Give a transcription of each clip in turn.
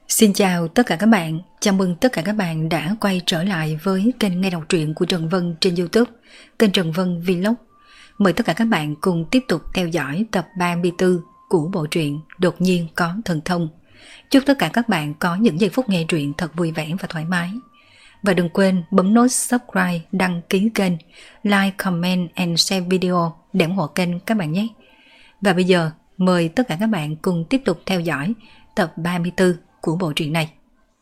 Xin chào tất cả các bạn, chào mừng tất cả các bạn đã quay trở lại với kênh nghe đọc truyện của Trần Vân trên YouTube, kênh Trần Vân Vlog. Mời tất cả các bạn cùng tiếp tục theo dõi tập 34 của bộ truyện Đột nhiên có thần thông. Chúc tất cả các bạn có những giây phút nghe truyện thật vui vẻ và thoải mái. Và đừng quên bấm nút subscribe, đăng ký kênh, like, comment and share video để ủng hộ kênh các bạn nhé. Và bây giờ mời tất cả các bạn cùng tiếp tục theo dõi tập 34 của bộ truyện này.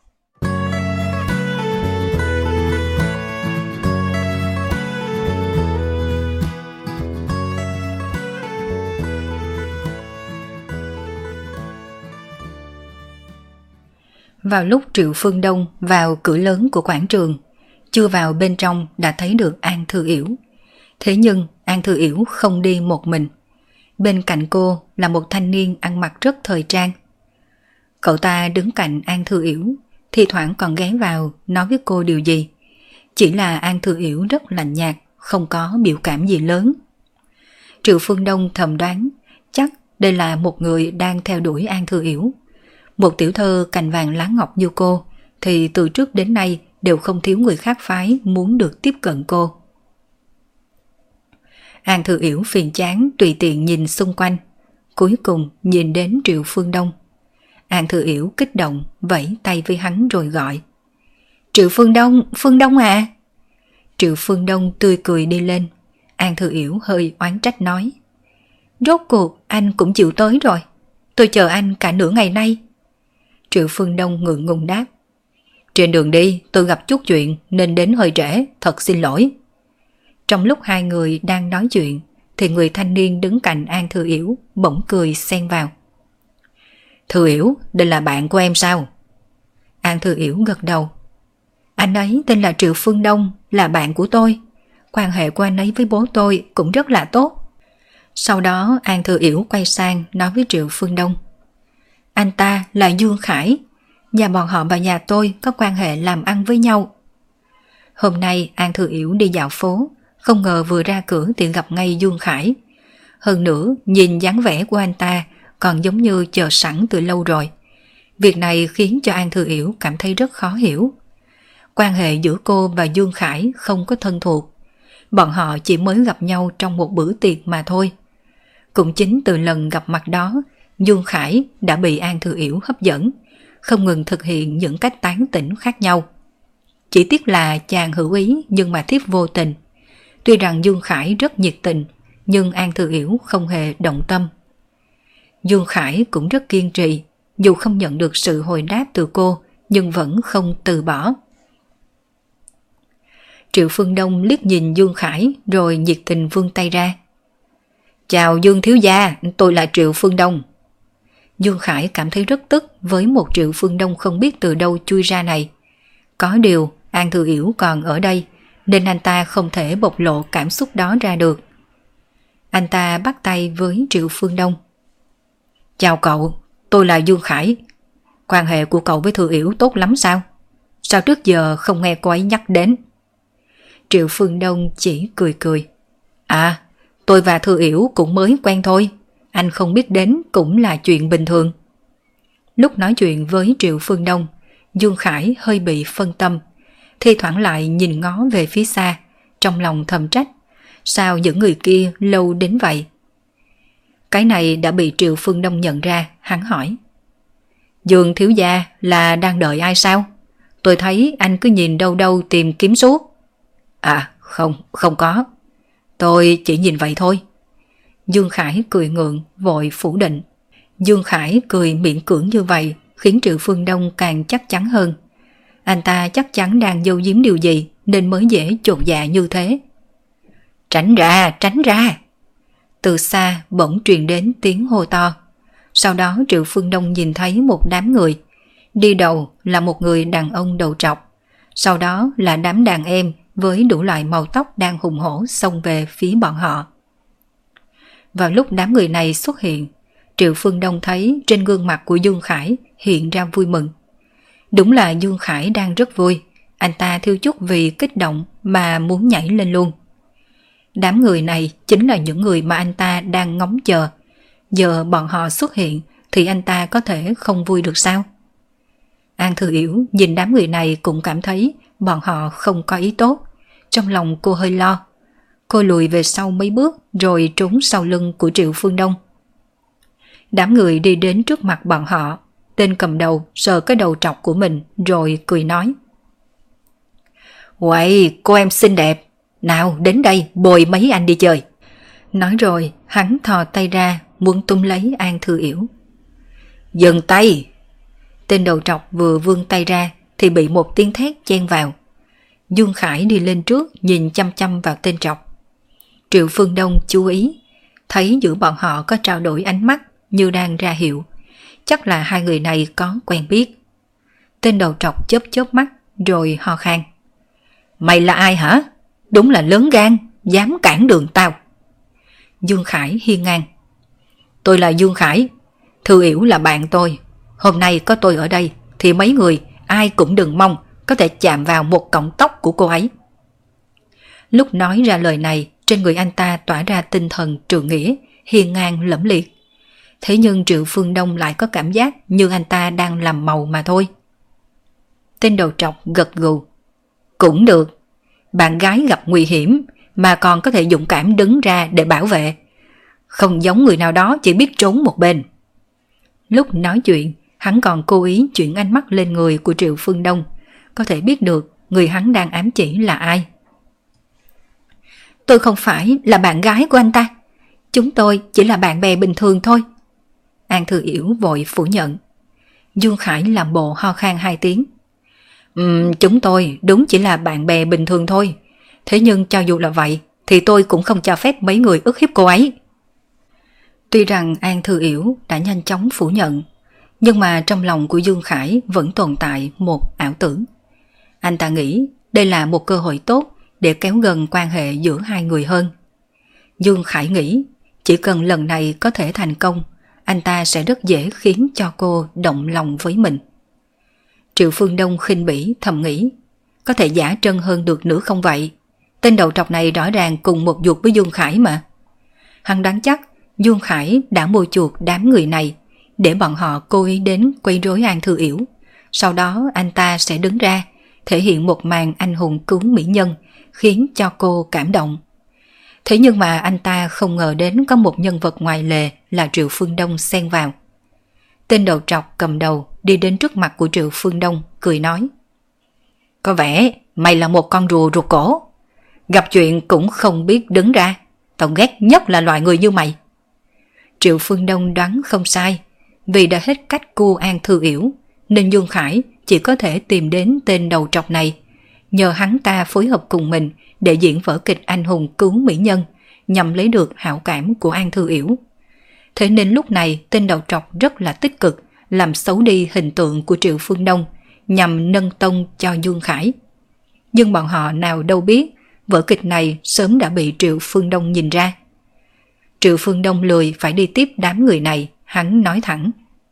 Vào lúc Triệu Phương Đông vào cửa lớn của quảng trường, chưa vào bên trong đã thấy được An Thư Yểu. Thế nhưng An Thư Yểu không đi một mình. Bên cạnh cô là một thanh niên ăn mặc rất thời trang. Cậu ta đứng cạnh An Thư Yểu, thi thoảng còn ghé vào nói với cô điều gì. Chỉ là An Thư Yểu rất lạnh nhạt, không có biểu cảm gì lớn. Triệu Phương Đông thầm đoán chắc đây là một người đang theo đuổi An Thư Yểu. Một tiểu thơ cành vàng lá ngọc như cô thì từ trước đến nay đều không thiếu người khác phái muốn được tiếp cận cô. An Thư Yểu phiền chán tùy tiện nhìn xung quanh, cuối cùng nhìn đến Triệu Phương Đông. An Thư Yểu kích động vẫy tay với hắn rồi gọi: Triệu Phương Đông à! Triệu Phương Đông tươi cười đi lên. An Thư Yểu hơi oán trách nói: Rốt cuộc anh cũng chịu tới rồi, tôi chờ anh cả nửa ngày nay. Triệu Phương Đông ngượng ngùng đáp: Trên đường đi tôi gặp chút chuyện nên đến hơi trễ, thật xin lỗi. Trong lúc hai người đang nói chuyện thì người thanh niên đứng cạnh An Thư Yểu bỗng cười xen vào: Thư Yểu, đây là bạn của em sao? An Thư Yểu gật đầu. Anh ấy tên là Triệu Phương Đông, là bạn của tôi. Quan hệ của anh ấy với bố tôi cũng rất là tốt. Sau đó An Thư Yểu quay sang nói với Triệu Phương Đông: Anh ta là Dương Khải, nhà bọn họ và nhà tôi có quan hệ làm ăn với nhau. Hôm nay An Thư Yểu đi dạo phố, không ngờ vừa ra cửa thì gặp ngay Dương Khải. Hơn nữa nhìn dáng vẻ của anh ta còn giống như chờ sẵn từ lâu rồi. Việc này khiến cho An Thư Yểu cảm thấy rất khó hiểu. Quan hệ giữa cô và Dương Khải không có thân thuộc. Bọn họ chỉ mới gặp nhau trong một bữa tiệc mà thôi. Cũng chính từ lần gặp mặt đó, Dương Khải đã bị An Thư Yểu hấp dẫn, không ngừng thực hiện những cách tán tỉnh khác nhau. Chỉ tiếc là chàng hữu ý nhưng mà thiếp vô tình. Tuy rằng Dương Khải rất nhiệt tình, nhưng An Thư Yểu không hề động tâm. Dương Khải cũng rất kiên trì, dù không nhận được sự hồi đáp từ cô, nhưng vẫn không từ bỏ. Triệu Phương Đông liếc nhìn Dương Khải rồi nhiệt tình vươn tay ra. Chào Dương thiếu gia, tôi là Triệu Phương Đông. Dương Khải cảm thấy rất tức với một Triệu Phương Đông không biết từ đâu chui ra này. Có điều An Thư Yểu còn ở đây nên anh ta không thể bộc lộ cảm xúc đó ra được. Anh ta bắt tay với Triệu Phương Đông. Chào cậu, tôi là Dương Khải. Quan hệ của cậu với Thư Yểu tốt lắm sao? Sao trước giờ không nghe cô ấy nhắc đến? Triệu Phương Đông chỉ cười cười. À, tôi và Thư Yểu cũng mới quen thôi. Anh không biết đến cũng là chuyện bình thường. Lúc nói chuyện với Triệu Phương Đông, Dương Khải hơi bị phân tâm, thi thoảng lại nhìn ngó về phía xa, trong lòng thầm trách. Sao những người kia lâu đến vậy? Cái này đã bị Triệu Phương Đông nhận ra, hắn hỏi: Dương thiếu gia là đang đợi ai sao? Tôi thấy anh cứ nhìn đâu đâu tìm kiếm suốt. À không có. Tôi chỉ nhìn vậy thôi. Dương Khải cười ngượng, vội phủ định. Dương Khải cười miễn cưỡng như vậy khiến Triệu Phương Đông càng chắc chắn hơn. Anh ta chắc chắn đang giấu giếm điều gì nên mới dễ chột dạ như thế. Tránh ra! Từ xa bỗng truyền đến tiếng hô to. Sau đó Triệu Phương Đông nhìn thấy một đám người. Đi đầu là một người đàn ông đầu trọc. Sau đó là đám đàn em với đủ loại màu tóc đang hùng hổ xông về phía bọn họ. Vào lúc đám người này xuất hiện, Triệu Phương Đông thấy trên gương mặt của Dương Khải hiện ra vui mừng. Đúng là Dương Khải đang rất vui. Anh ta thiếu chút vì kích động mà muốn nhảy lên luôn. Đám người này chính là những người mà anh ta đang ngóng chờ. Giờ bọn họ xuất hiện thì anh ta có thể không vui được sao? An Thư Yểu nhìn đám người này cũng cảm thấy bọn họ không có ý tốt. Trong lòng cô hơi lo. Cô lùi về sau mấy bước rồi trốn sau lưng của Triệu Phương Đông. Đám người đi đến trước mặt bọn họ. Tên cầm đầu sờ cái đầu trọc của mình rồi cười nói: "Uầy, cô em xinh đẹp, nào đến đây bồi mấy anh đi chơi." Nói rồi hắn thò tay ra muốn túm lấy An Thư Yểu. "Dừng tay!" Tên đầu trọc vừa vươn tay ra thì bị một tiếng thét chen vào. Dương Khải đi lên trước nhìn chăm chăm vào tên trọc. Triệu Phương Đông chú ý, thấy giữa bọn họ có trao đổi ánh mắt như đang ra hiệu. Chắc là hai người này có quen biết. Tên đầu trọc chớp chớp mắt rồi ho khan: "Mày là ai hả? Đúng là lớn gan, dám cản đường tao." Dương Khải hiên ngang: "Tôi là Dương Khải, Thư Yểu là bạn tôi. Hôm nay có tôi ở đây thì mấy người ai cũng đừng mong có thể chạm vào một cọng tóc của cô ấy." Lúc nói ra lời này, trên người anh ta tỏa ra tinh thần trượng nghĩa, hiên ngang lẫm liệt. Thế nhưng Triệu Phương Đông lại có cảm giác như anh ta đang làm màu mà thôi. Tên đầu trọc gật gù: "Cũng được, bạn gái gặp nguy hiểm mà còn có thể dũng cảm đứng ra để bảo vệ. Không giống người nào đó chỉ biết trốn một bên." Lúc nói chuyện, hắn còn cố ý chuyển ánh mắt lên người của Triệu Phương Đông, có thể biết được người hắn đang ám chỉ là ai. "Tôi không phải là bạn gái của anh ta. Chúng tôi chỉ là bạn bè bình thường thôi." An Thư Yểu vội phủ nhận. Dương Khải làm bộ ho khan 2 tiếng. Chúng tôi đúng chỉ là bạn bè bình thường thôi. Thế nhưng cho dù là vậy thì tôi cũng không cho phép mấy người ức hiếp cô ấy." Tuy rằng An Thư Yểu đã nhanh chóng phủ nhận, nhưng mà trong lòng của Dương Khải vẫn tồn tại một ảo tưởng. Anh ta nghĩ đây là một cơ hội tốt để kéo gần quan hệ giữa hai người hơn. Dương Khải nghĩ chỉ cần lần này có thể thành công, anh ta sẽ rất dễ khiến cho cô động lòng với mình. Triệu Phương Đông khinh bỉ thầm nghĩ, có thể giả trân hơn được nữa không vậy? Tên đầu trọc này rõ ràng cùng một ruột với Dương Khải mà. Hắn đoán chắc Dương Khải đã mua chuộc đám người này để bọn họ cố ý đến quấy rối An Thư Yểu. Sau đó anh ta sẽ đứng ra thể hiện một màn anh hùng cứu mỹ nhân khiến cho cô cảm động. Thế nhưng mà anh ta không ngờ đến có một nhân vật ngoài lề là Triệu Phương Đông xen vào. Tên đầu trọc cầm đầu đi đến trước mặt của Triệu Phương Đông cười nói: "Có vẻ mày là một con rùa rụt cổ. Gặp chuyện cũng không biết đứng ra. Tao ghét nhất là loại người như mày." Triệu Phương Đông đoán không sai. Vì đã hết cách cua An Thư Yểu nên Dương Khải chỉ có thể tìm đến tên đầu trọc này, nhờ hắn ta phối hợp cùng mình để diễn vở kịch anh hùng cứu mỹ nhân nhằm lấy được hảo cảm của An Thư Yểu. Thế nên lúc này tên đầu trọc rất là tích cực làm xấu đi hình tượng của Triệu Phương Đông nhằm nâng tông cho Dương Khải. Nhưng bọn họ nào đâu biết vở kịch này sớm đã bị Triệu Phương Đông nhìn ra. Triệu Phương Đông lười phải đi tiếp đám người này, hắn nói thẳng: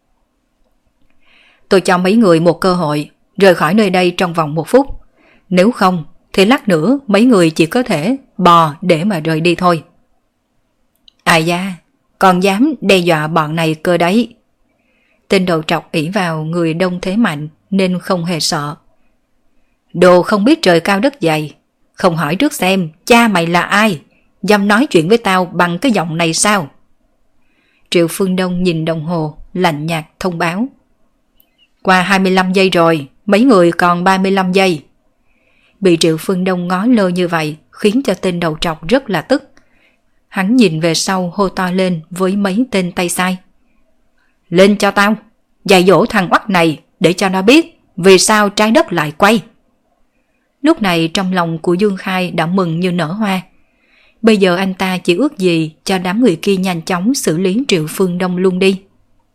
"Tôi cho mấy người một cơ hội rời khỏi nơi đây trong vòng 1 phút. Nếu không thì lát nữa mấy người chỉ có thể bò để mà rời đi thôi." "Ai da, còn dám đe dọa bọn này cơ đấy." Tên đầu trọc ỷ vào người đông thế mạnh nên không hề sợ. "Đồ không biết trời cao đất dày, không hỏi trước xem cha mày là ai, dám nói chuyện với tao bằng cái giọng này sao?" Triệu Phương Đông nhìn đồng hồ, lạnh nhạt thông báo: "Qua 25 giây rồi, mấy người còn 35 giây. Bị Triệu Phương Đông ngó lơ như vậy khiến cho tên đầu trọc rất là tức. Hắn nhìn về sau hô to lên với mấy tên tay sai: "Lên cho tao, dạy dỗ thằng oắt này để cho nó biết vì sao trái đất lại quay." Lúc này trong lòng của Dương Khai đã mừng như nở hoa. Bây giờ anh ta chỉ ước gì cho đám người kia nhanh chóng xử lý Triệu Phương Đông luôn đi.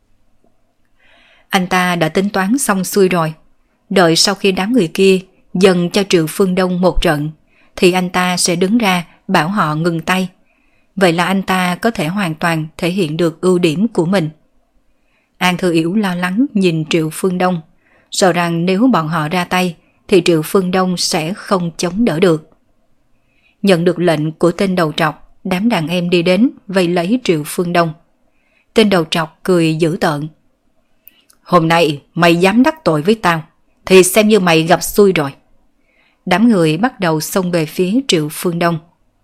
Anh ta đã tính toán xong xuôi rồi. Đợi sau khi đám người kia dần cho Triệu Phương Đông một trận thì anh ta sẽ đứng ra bảo họ ngừng tay. Vậy là anh ta có thể hoàn toàn thể hiện được ưu điểm của mình. An Thư Yểu lo lắng nhìn Triệu Phương Đông, sợ rằng nếu bọn họ ra tay thì Triệu Phương Đông sẽ không chống đỡ được. Nhận được lệnh của tên đầu trọc, đám đàn em đi đến vây lấy Triệu Phương Đông. Tên đầu trọc cười dữ tợn: Hôm nay mày dám đắc tội với tao thì xem như mày gặp xui rồi. Đám người bắt đầu xông về phía Triệu Phương Đông.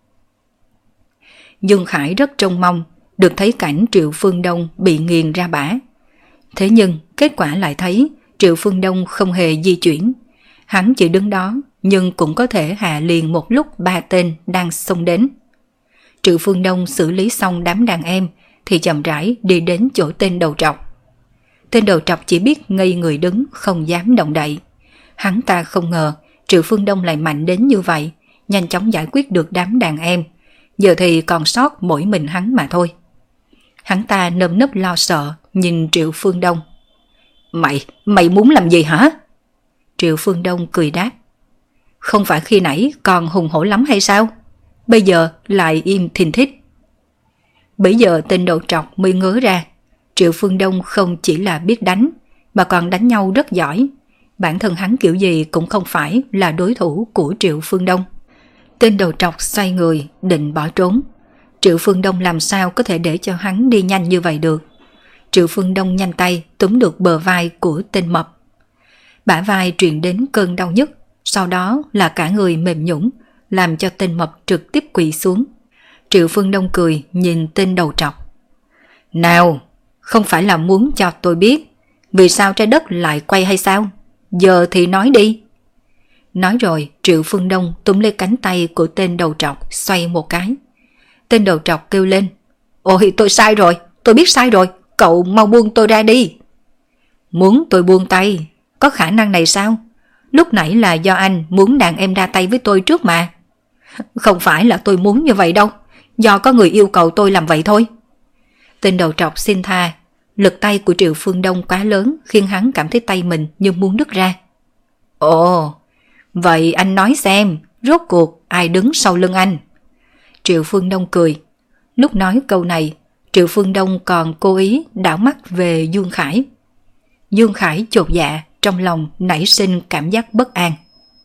Dương Khải rất trông mong được thấy cảnh Triệu Phương Đông bị nghiền ra bã. Thế nhưng kết quả lại thấy Triệu Phương Đông không hề di chuyển. Hắn chỉ đứng đó nhưng cũng có thể hạ liền một lúc 3 tên đang xông đến. Triệu Phương Đông xử lý xong đám đàn em thì chậm rãi đi đến chỗ tên đầu trọc. Tên đầu trọc chỉ biết ngây người đứng, không dám động đậy. Hắn ta không ngờ Triệu Phương Đông lại mạnh đến như vậy, nhanh chóng giải quyết được đám đàn em. Giờ thì còn sót mỗi mình hắn mà thôi. Hắn ta nơm nớp lo sợ nhìn Triệu Phương Đông. Mày muốn làm gì hả? Triệu Phương Đông cười đáp. Không phải khi nãy còn hùng hổ lắm hay sao? Bây giờ lại im thình thít. Bây giờ tên đầu trọc mới ngớ ra. Triệu Phương Đông không chỉ là biết đánh, mà còn đánh nhau rất giỏi. Bản thân hắn kiểu gì cũng không phải là đối thủ của Triệu Phương Đông. Tên đầu trọc xoay người định bỏ trốn. Triệu Phương Đông làm sao có thể để cho hắn đi nhanh như vậy được. Triệu Phương Đông nhanh tay túm được bờ vai của tên mập. Bả vai truyền đến cơn đau nhức, sau đó là cả người mềm nhũn, làm cho tên mập trực tiếp quỳ xuống. Triệu Phương Đông cười nhìn tên đầu trọc. Nào, không phải là muốn cho tôi biết vì sao trái đất lại quay hay sao? Giờ thì nói đi. Nói rồi Triệu Phương Đông túm lấy cánh tay của tên đầu trọc xoay một cái. Tên đầu trọc kêu lên. Ôi tôi sai rồi, tôi biết sai rồi, cậu mau buông tôi ra đi. Muốn tôi buông tay? Có khả năng này sao? Lúc nãy là do anh muốn đàn em ra tay với tôi trước mà. Không phải là tôi muốn như vậy đâu, do có người yêu cầu tôi làm vậy thôi. Tên đầu trọc xin tha. Lực tay của Triệu Phương Đông quá lớn khiến hắn cảm thấy tay mình như muốn đứt ra. Ồ, vậy anh nói xem, rốt cuộc ai đứng sau lưng anh? Triệu Phương Đông cười. Lúc nói câu này, Triệu Phương Đông còn cố ý đảo mắt về Dương Khải. Dương Khải chột dạ, trong lòng nảy sinh cảm giác bất an.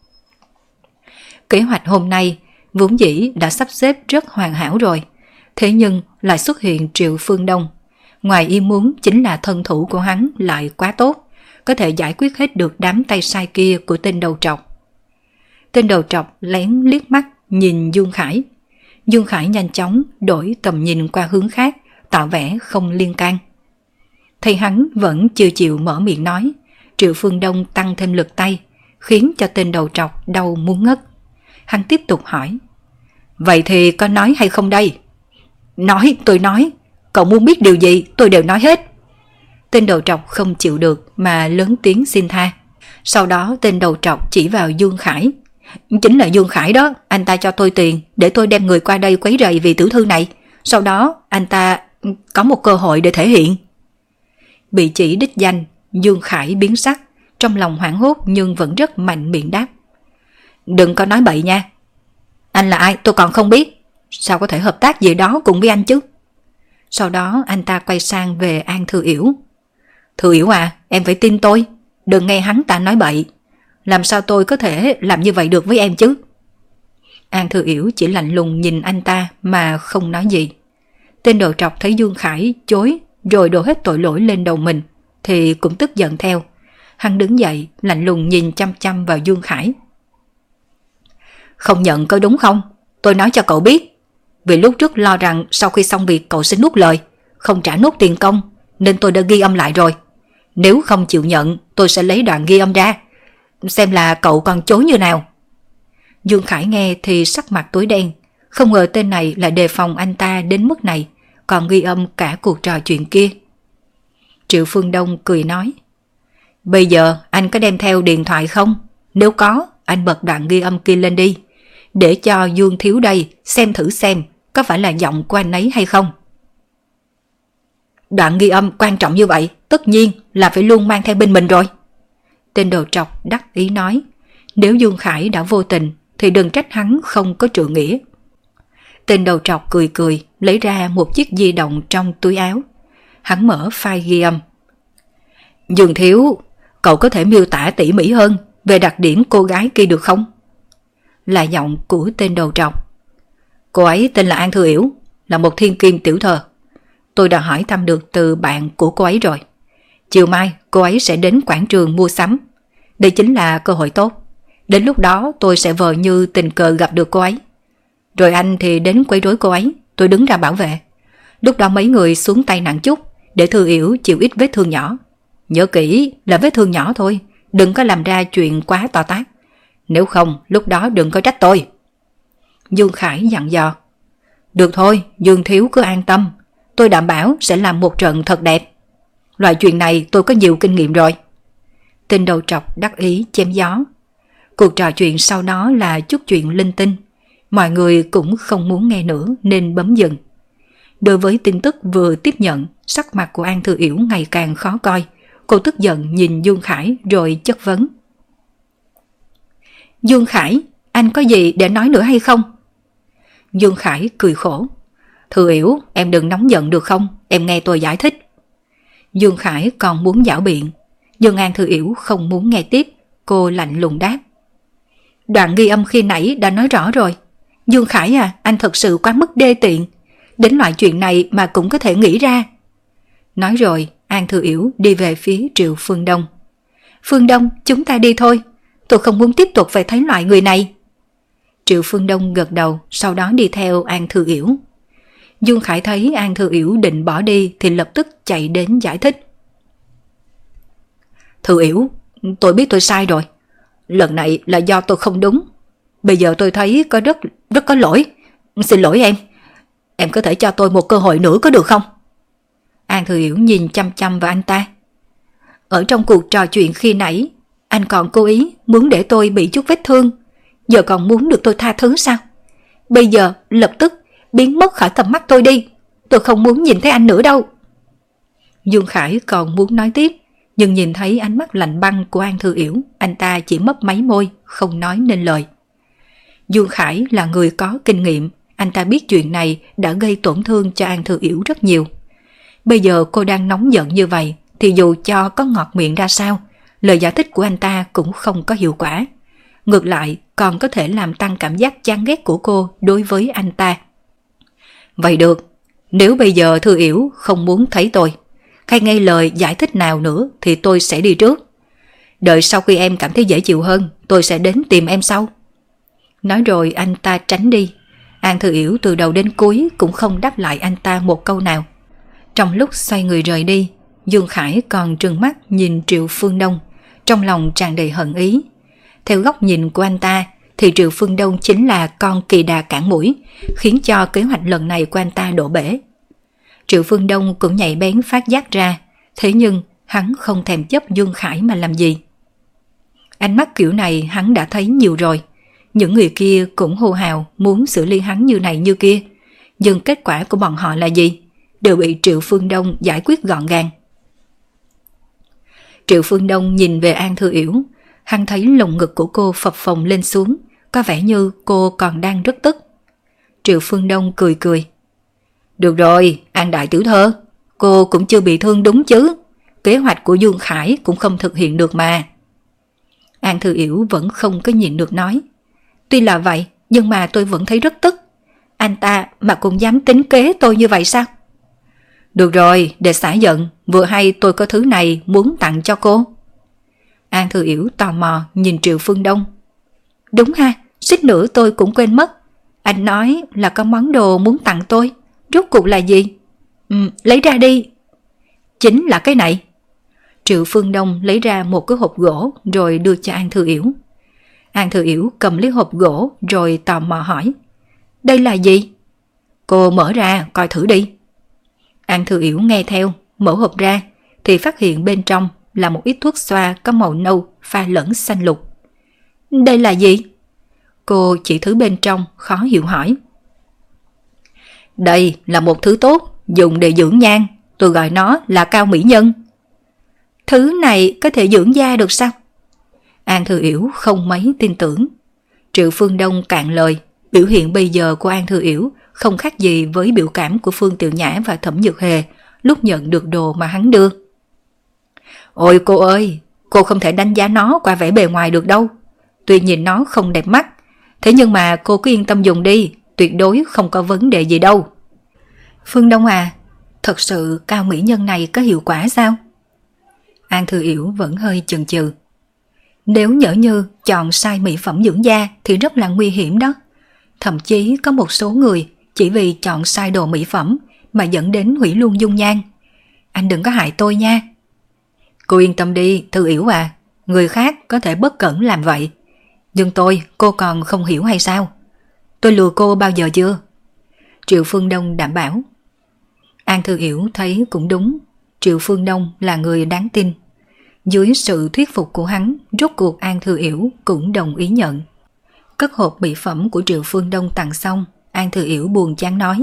Kế hoạch hôm nay vốn dĩ đã sắp xếp rất hoàn hảo rồi, thế nhưng lại xuất hiện Triệu Phương Đông. Ngoài ý muốn chính là thân thủ của hắn lại quá tốt, có thể giải quyết hết được đám tay sai kia của tên đầu trọc. Tên đầu trọc lén liếc mắt nhìn Dương Khải. Dương Khải nhanh chóng đổi tầm nhìn qua hướng khác, tỏ vẻ không liên can. Thấy hắn vẫn chưa chịu mở miệng nói, Triệu Phương Đông tăng thêm lực tay, khiến cho tên đầu trọc đau muốn ngất. Hắn tiếp tục hỏi. Vậy thì có nói hay không đây? Nói, tôi nói. Cậu muốn biết điều gì tôi đều nói hết. Tên đầu trọc không chịu được mà lớn tiếng xin tha. Sau đó tên đầu trọc chỉ vào Dương Khải. Chính là Dương Khải đó, anh ta cho tôi tiền để tôi đem người qua đây quấy rầy vì tiểu thư này. Sau đó anh ta có một cơ hội để thể hiện. Bị chỉ đích danh, Dương Khải biến sắc, trong lòng hoảng hốt nhưng vẫn rất mạnh miệng đáp. Đừng có nói bậy nha. Anh là ai tôi còn không biết, sao có thể hợp tác gì đó cùng với anh chứ? Sau đó anh ta quay sang về An Thư Yểu. Thư Yểu à, em phải tin tôi, đừng nghe hắn ta nói bậy. Làm sao tôi có thể làm như vậy được với em chứ? An Thư Yểu chỉ lạnh lùng nhìn anh ta mà không nói gì. Tên đầu trọc thấy Dương Khải chối rồi đổ hết tội lỗi lên đầu mình thì cũng tức giận theo. Hắn đứng dậy lạnh lùng nhìn chăm chăm vào Dương Khải. Không nhận có đúng không? Tôi nói cho cậu biết. Vì lúc trước lo rằng sau khi xong việc cậu sẽ nuốt lời, không trả nốt tiền công, nên tôi đã ghi âm lại rồi. Nếu không chịu nhận, tôi sẽ lấy đoạn ghi âm ra, xem là cậu còn chối như nào. Dương Khải nghe thì sắc mặt tối đen, không ngờ tên này lại đề phòng anh ta đến mức này, còn ghi âm cả cuộc trò chuyện kia. Triệu Phương Đông cười nói. Bây giờ anh có đem theo điện thoại không? Nếu có, anh bật đoạn ghi âm kia lên đi, để cho Dương Thiếu đây xem thử xem có phải là giọng của anh ấy hay không. Đoạn ghi âm quan trọng như vậy, tất nhiên là phải luôn mang theo bên mình rồi. Tên đầu trọc đắc ý nói. Nếu Dương Khải đã vô tình thì đừng trách hắn không có trượng nghĩa. Tên đầu trọc cười cười, lấy ra một chiếc di động trong túi áo. Hắn mở file ghi âm. Dương Thiếu, cậu có thể miêu tả tỉ mỉ hơn về đặc điểm cô gái kia được không? Là giọng của tên đầu trọc. Cô ấy tên là An Thư Yểu, là một thiên kim tiểu thơ. Tôi đã hỏi thăm được từ bạn của cô ấy rồi. Chiều mai cô ấy sẽ đến quảng trường mua sắm. Đây chính là cơ hội tốt. Đến lúc đó tôi sẽ vờ như tình cờ gặp được cô ấy. Rồi anh thì đến quấy rối cô ấy, tôi đứng ra bảo vệ. Lúc đó mấy người xuống tay nặng chút, để Thư Yểu chịu ít vết thương nhỏ. Nhớ kỹ là vết thương nhỏ thôi, đừng có làm ra chuyện quá to tát. Nếu không lúc đó đừng có trách tôi. Dương Khải dặn dò. Được thôi, Dương thiếu cứ an tâm. Tôi đảm bảo sẽ làm một trận thật đẹp. Loại chuyện này tôi có nhiều kinh nghiệm rồi. Tên đầu trọc đắc ý chém gió. Cuộc trò chuyện sau đó là chút chuyện linh tinh. Mọi người cũng không muốn nghe nữa nên bấm dừng. Đối với tin tức vừa tiếp nhận, sắc mặt của An Thư Yểu ngày càng khó coi. Cô tức giận nhìn Dương Khải rồi chất vấn. Dương Khải, anh có gì để nói nữa hay không? Dương Khải cười khổ. Thư Yểu, em đừng nóng giận được không? Em nghe tôi giải thích. Dương Khải còn muốn giảo biện, nhưng An Thư Yểu không muốn nghe tiếp. Cô lạnh lùng đáp. Đoạn ghi âm khi nãy đã nói rõ rồi. Dương Khải à, anh thật sự quá mức đê tiện. Đến loại chuyện này mà cũng có thể nghĩ ra. Nói rồi, An Thư Yểu đi về phía Triệu Phương Đông. Phương Đông, chúng ta đi thôi. Tôi không muốn tiếp tục phải thấy loại người này. Triệu Phương Đông gật đầu, sau đó đi theo An Thư Yểu. Dương Khải thấy An Thư Yểu định bỏ đi thì lập tức chạy đến giải thích. Thư Yểu, tôi biết tôi sai rồi. Lần này là do tôi không đúng. Bây giờ tôi thấy có rất có lỗi. Xin lỗi em. Em có thể cho tôi một cơ hội nữa có được không? An Thư Yểu nhìn chăm chăm vào anh ta. Ở trong cuộc trò chuyện khi nãy, anh còn cố ý muốn để tôi bị chút vết thương. Giờ còn muốn được tôi tha thứ sao? Bây giờ lập tức biến mất khỏi tầm mắt tôi đi. Tôi không muốn nhìn thấy anh nữa đâu. Dương Khải còn muốn nói tiếp, nhưng nhìn thấy ánh mắt lạnh băng của An Thư Yểu, anh ta chỉ mấp máy môi, không nói nên lời. Dương Khải là người có kinh nghiệm, anh ta biết chuyện này đã gây tổn thương cho An Thư Yểu rất nhiều. Bây giờ cô đang nóng giận như vậy, thì dù cho có ngọt miệng ra sao, lời giải thích của anh ta cũng không có hiệu quả. Ngược lại, còn có thể làm tăng cảm giác chán ghét của cô đối với anh ta. Vậy được, nếu bây giờ Thư Yểu không muốn thấy tôi, hay nghe lời giải thích nào nữa thì tôi sẽ đi trước. Đợi sau khi em cảm thấy dễ chịu hơn, tôi sẽ đến tìm em sau. Nói rồi anh ta tránh đi. An Thư Yểu từ đầu đến cuối cũng không đáp lại anh ta một câu nào. Trong lúc xoay người rời đi, Dương Khải còn trừng mắt nhìn Triệu Phương Đông, trong lòng tràn đầy hận ý. Theo góc nhìn của anh ta thì Triệu Phương Đông chính là con kỳ đà cản mũi, khiến cho kế hoạch lần này của anh ta đổ bể. Triệu Phương Đông cũng nhạy bén phát giác ra, thế nhưng hắn không thèm chấp Dương Khải mà làm gì. Ánh mắt kiểu này hắn đã thấy nhiều rồi. Những người kia cũng hô hào muốn xử lý hắn như này như kia, nhưng kết quả của bọn họ là gì? Đều bị Triệu Phương Đông giải quyết gọn gàng. Triệu Phương Đông nhìn về An Thư Yểu, hắn thấy lồng ngực của cô phập phồng lên xuống, có vẻ như cô còn đang rất tức. Triệu Phương Đông cười cười. Được rồi, An đại tiểu thơ, cô cũng chưa bị thương đúng chứ? Kế hoạch của Dương Khải cũng không thực hiện được mà. An Thư Yểu vẫn không có nhịn được nói. Tuy là vậy, nhưng mà tôi vẫn thấy rất tức. Anh ta mà cũng dám tính kế tôi như vậy sao? Được rồi, để xả giận, vừa hay tôi có thứ này muốn tặng cho cô. An Thư Yểu tò mò nhìn Triệu Phương Đông. Đúng ha, suýt nữa tôi cũng quên mất. Anh nói là có món đồ muốn tặng tôi. Rốt cuộc là gì? Lấy ra đi. Chính là cái này. Triệu Phương Đông lấy ra một cái hộp gỗ rồi đưa cho An Thư Yểu. An Thư Yểu cầm lấy hộp gỗ rồi tò mò hỏi. Đây là gì? Cô mở ra coi thử đi. An Thư Yểu nghe theo, mở hộp ra thì phát hiện bên trong là một ít thuốc xoa có màu nâu pha lẫn xanh lục. Đây là gì? Cô chỉ thứ bên trong khó hiểu hỏi. Đây là một thứ tốt, dùng để dưỡng nhan, tôi gọi nó là cao mỹ nhân. Thứ này có thể dưỡng da được sao? An Thư Yểu không mấy tin tưởng. Triệu Phương Đông cạn lời, biểu hiện bây giờ của An Thư Yểu không khác gì với biểu cảm của Phương Tiểu Nhã và Thẩm Nhược Hề lúc nhận được đồ mà hắn đưa. Ôi cô ơi, cô không thể đánh giá nó qua vẻ bề ngoài được đâu. Tuy nhìn nó không đẹp mắt, thế nhưng mà cô cứ yên tâm dùng đi, tuyệt đối không có vấn đề gì đâu. Phương Đông à, thật sự cao mỹ nhân này có hiệu quả sao? An Thư Yểu vẫn hơi chần chừ. Nếu nhỡ như chọn sai mỹ phẩm dưỡng da thì rất là nguy hiểm đó. Thậm chí có một số người chỉ vì chọn sai đồ mỹ phẩm mà dẫn đến hủy luôn dung nhan. Anh đừng có hại tôi nha. Cô yên tâm đi, Thư Yểu à. Người khác có thể bất cẩn làm vậy, nhưng cô còn không hiểu hay sao? Tôi lừa cô bao giờ chưa? Triệu Phương Đông đảm bảo. An Thư Yểu thấy cũng đúng. Triệu Phương Đông là người đáng tin. Dưới sự thuyết phục của hắn, rốt cuộc An Thư Yểu cũng đồng ý nhận. Cất hộp mỹ phẩm của Triệu Phương Đông tặng xong, An Thư Yểu buồn chán nói.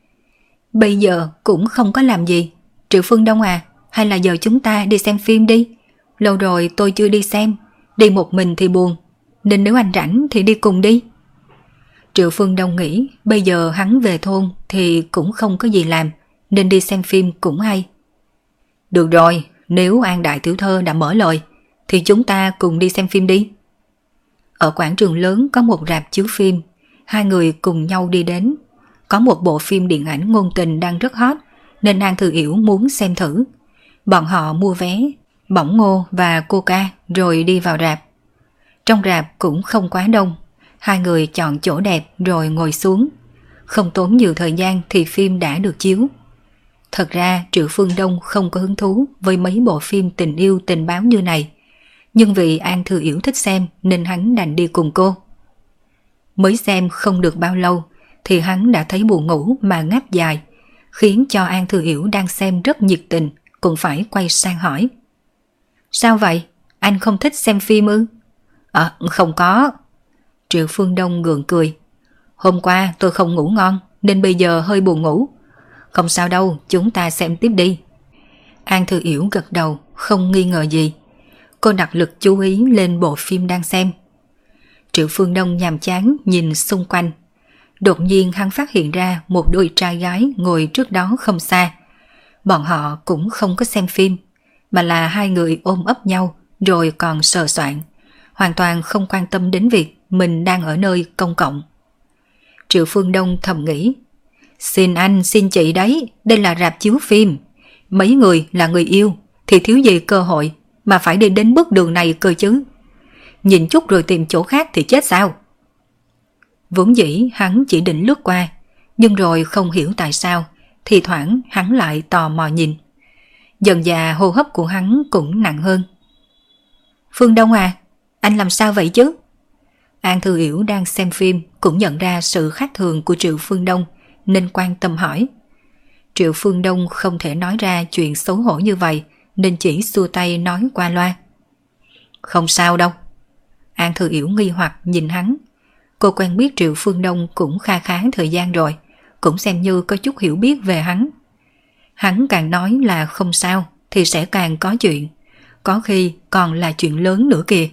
Bây giờ cũng không có làm gì. Triệu Phương Đông à, hay là giờ chúng ta đi xem phim đi. Lâu rồi tôi chưa đi xem, đi một mình thì buồn, nên nếu anh rảnh thì đi cùng đi. Triệu Phương Đông nghĩ bây giờ hắn về thôn thì cũng không có gì làm, nên đi xem phim cũng hay. Được rồi, nếu An đại tiểu thơ đã mở lời thì chúng ta cùng đi xem phim đi. Ở quảng trường lớn có một rạp chiếu phim, hai người cùng nhau đi đến. Có một bộ phim điện ảnh ngôn tình đang rất hot, nên An Thư Yểu muốn xem thử. Bọn họ mua vé, bỏng ngô và coca rồi đi vào rạp. Trong rạp cũng không quá đông, hai người chọn chỗ đẹp rồi ngồi xuống. Không tốn nhiều thời gian thì phim đã được chiếu. Thật ra Triệu Phương Đông không có hứng thú với mấy bộ phim tình yêu tình báo như này, nhưng vì An Thư Yểu thích xem nên hắn đành đi cùng cô. Mới xem không được bao lâu thì hắn đã thấy buồn ngủ mà ngáp dài, khiến cho An Thư Yểu đang xem rất nhiệt tình cũng phải quay sang hỏi. Sao vậy? Anh không thích xem phim ư? Không có. Triệu Phương Đông gượng cười. Hôm qua tôi không ngủ ngon nên bây giờ hơi buồn ngủ. Không sao đâu, chúng ta xem tiếp đi. An Thư Yểu gật đầu, không nghi ngờ gì. Cô đặt lực chú ý lên bộ phim đang xem. Triệu Phương Đông nhàm chán nhìn xung quanh. Đột nhiên hắn phát hiện ra một đôi trai gái ngồi trước đó không xa. Bọn họ cũng không có xem phim, mà là hai người ôm ấp nhau rồi còn sờ soạng, hoàn toàn không quan tâm đến việc mình đang ở nơi công cộng. Triệu Phương Đông thầm nghĩ, xin anh xin chị đấy, đây là rạp chiếu phim. Mấy người là người yêu thì thiếu gì cơ hội mà phải đi đến bước đường này cơ chứ. Nhìn chút rồi tìm chỗ khác thì chết sao? Vốn dĩ hắn chỉ định lướt qua, nhưng rồi không hiểu tại sao thì thoảng hắn lại tò mò nhìn. Dần dà hô hấp của hắn cũng nặng hơn. Phương Đông à, anh làm sao vậy chứ? An Thư Yểu đang xem phim cũng nhận ra sự khác thường của Triệu Phương Đông nên quan tâm hỏi. Triệu Phương Đông không thể nói ra chuyện xấu hổ như vậy nên chỉ xua tay nói qua loa. Không sao đâu. An Thư Yểu nghi hoặc nhìn hắn. Cô quen biết Triệu Phương Đông cũng kha khá thời gian rồi, cũng xem như có chút hiểu biết về hắn. Hắn càng nói là không sao thì sẽ càng có chuyện, có khi còn là chuyện lớn nữa kìa.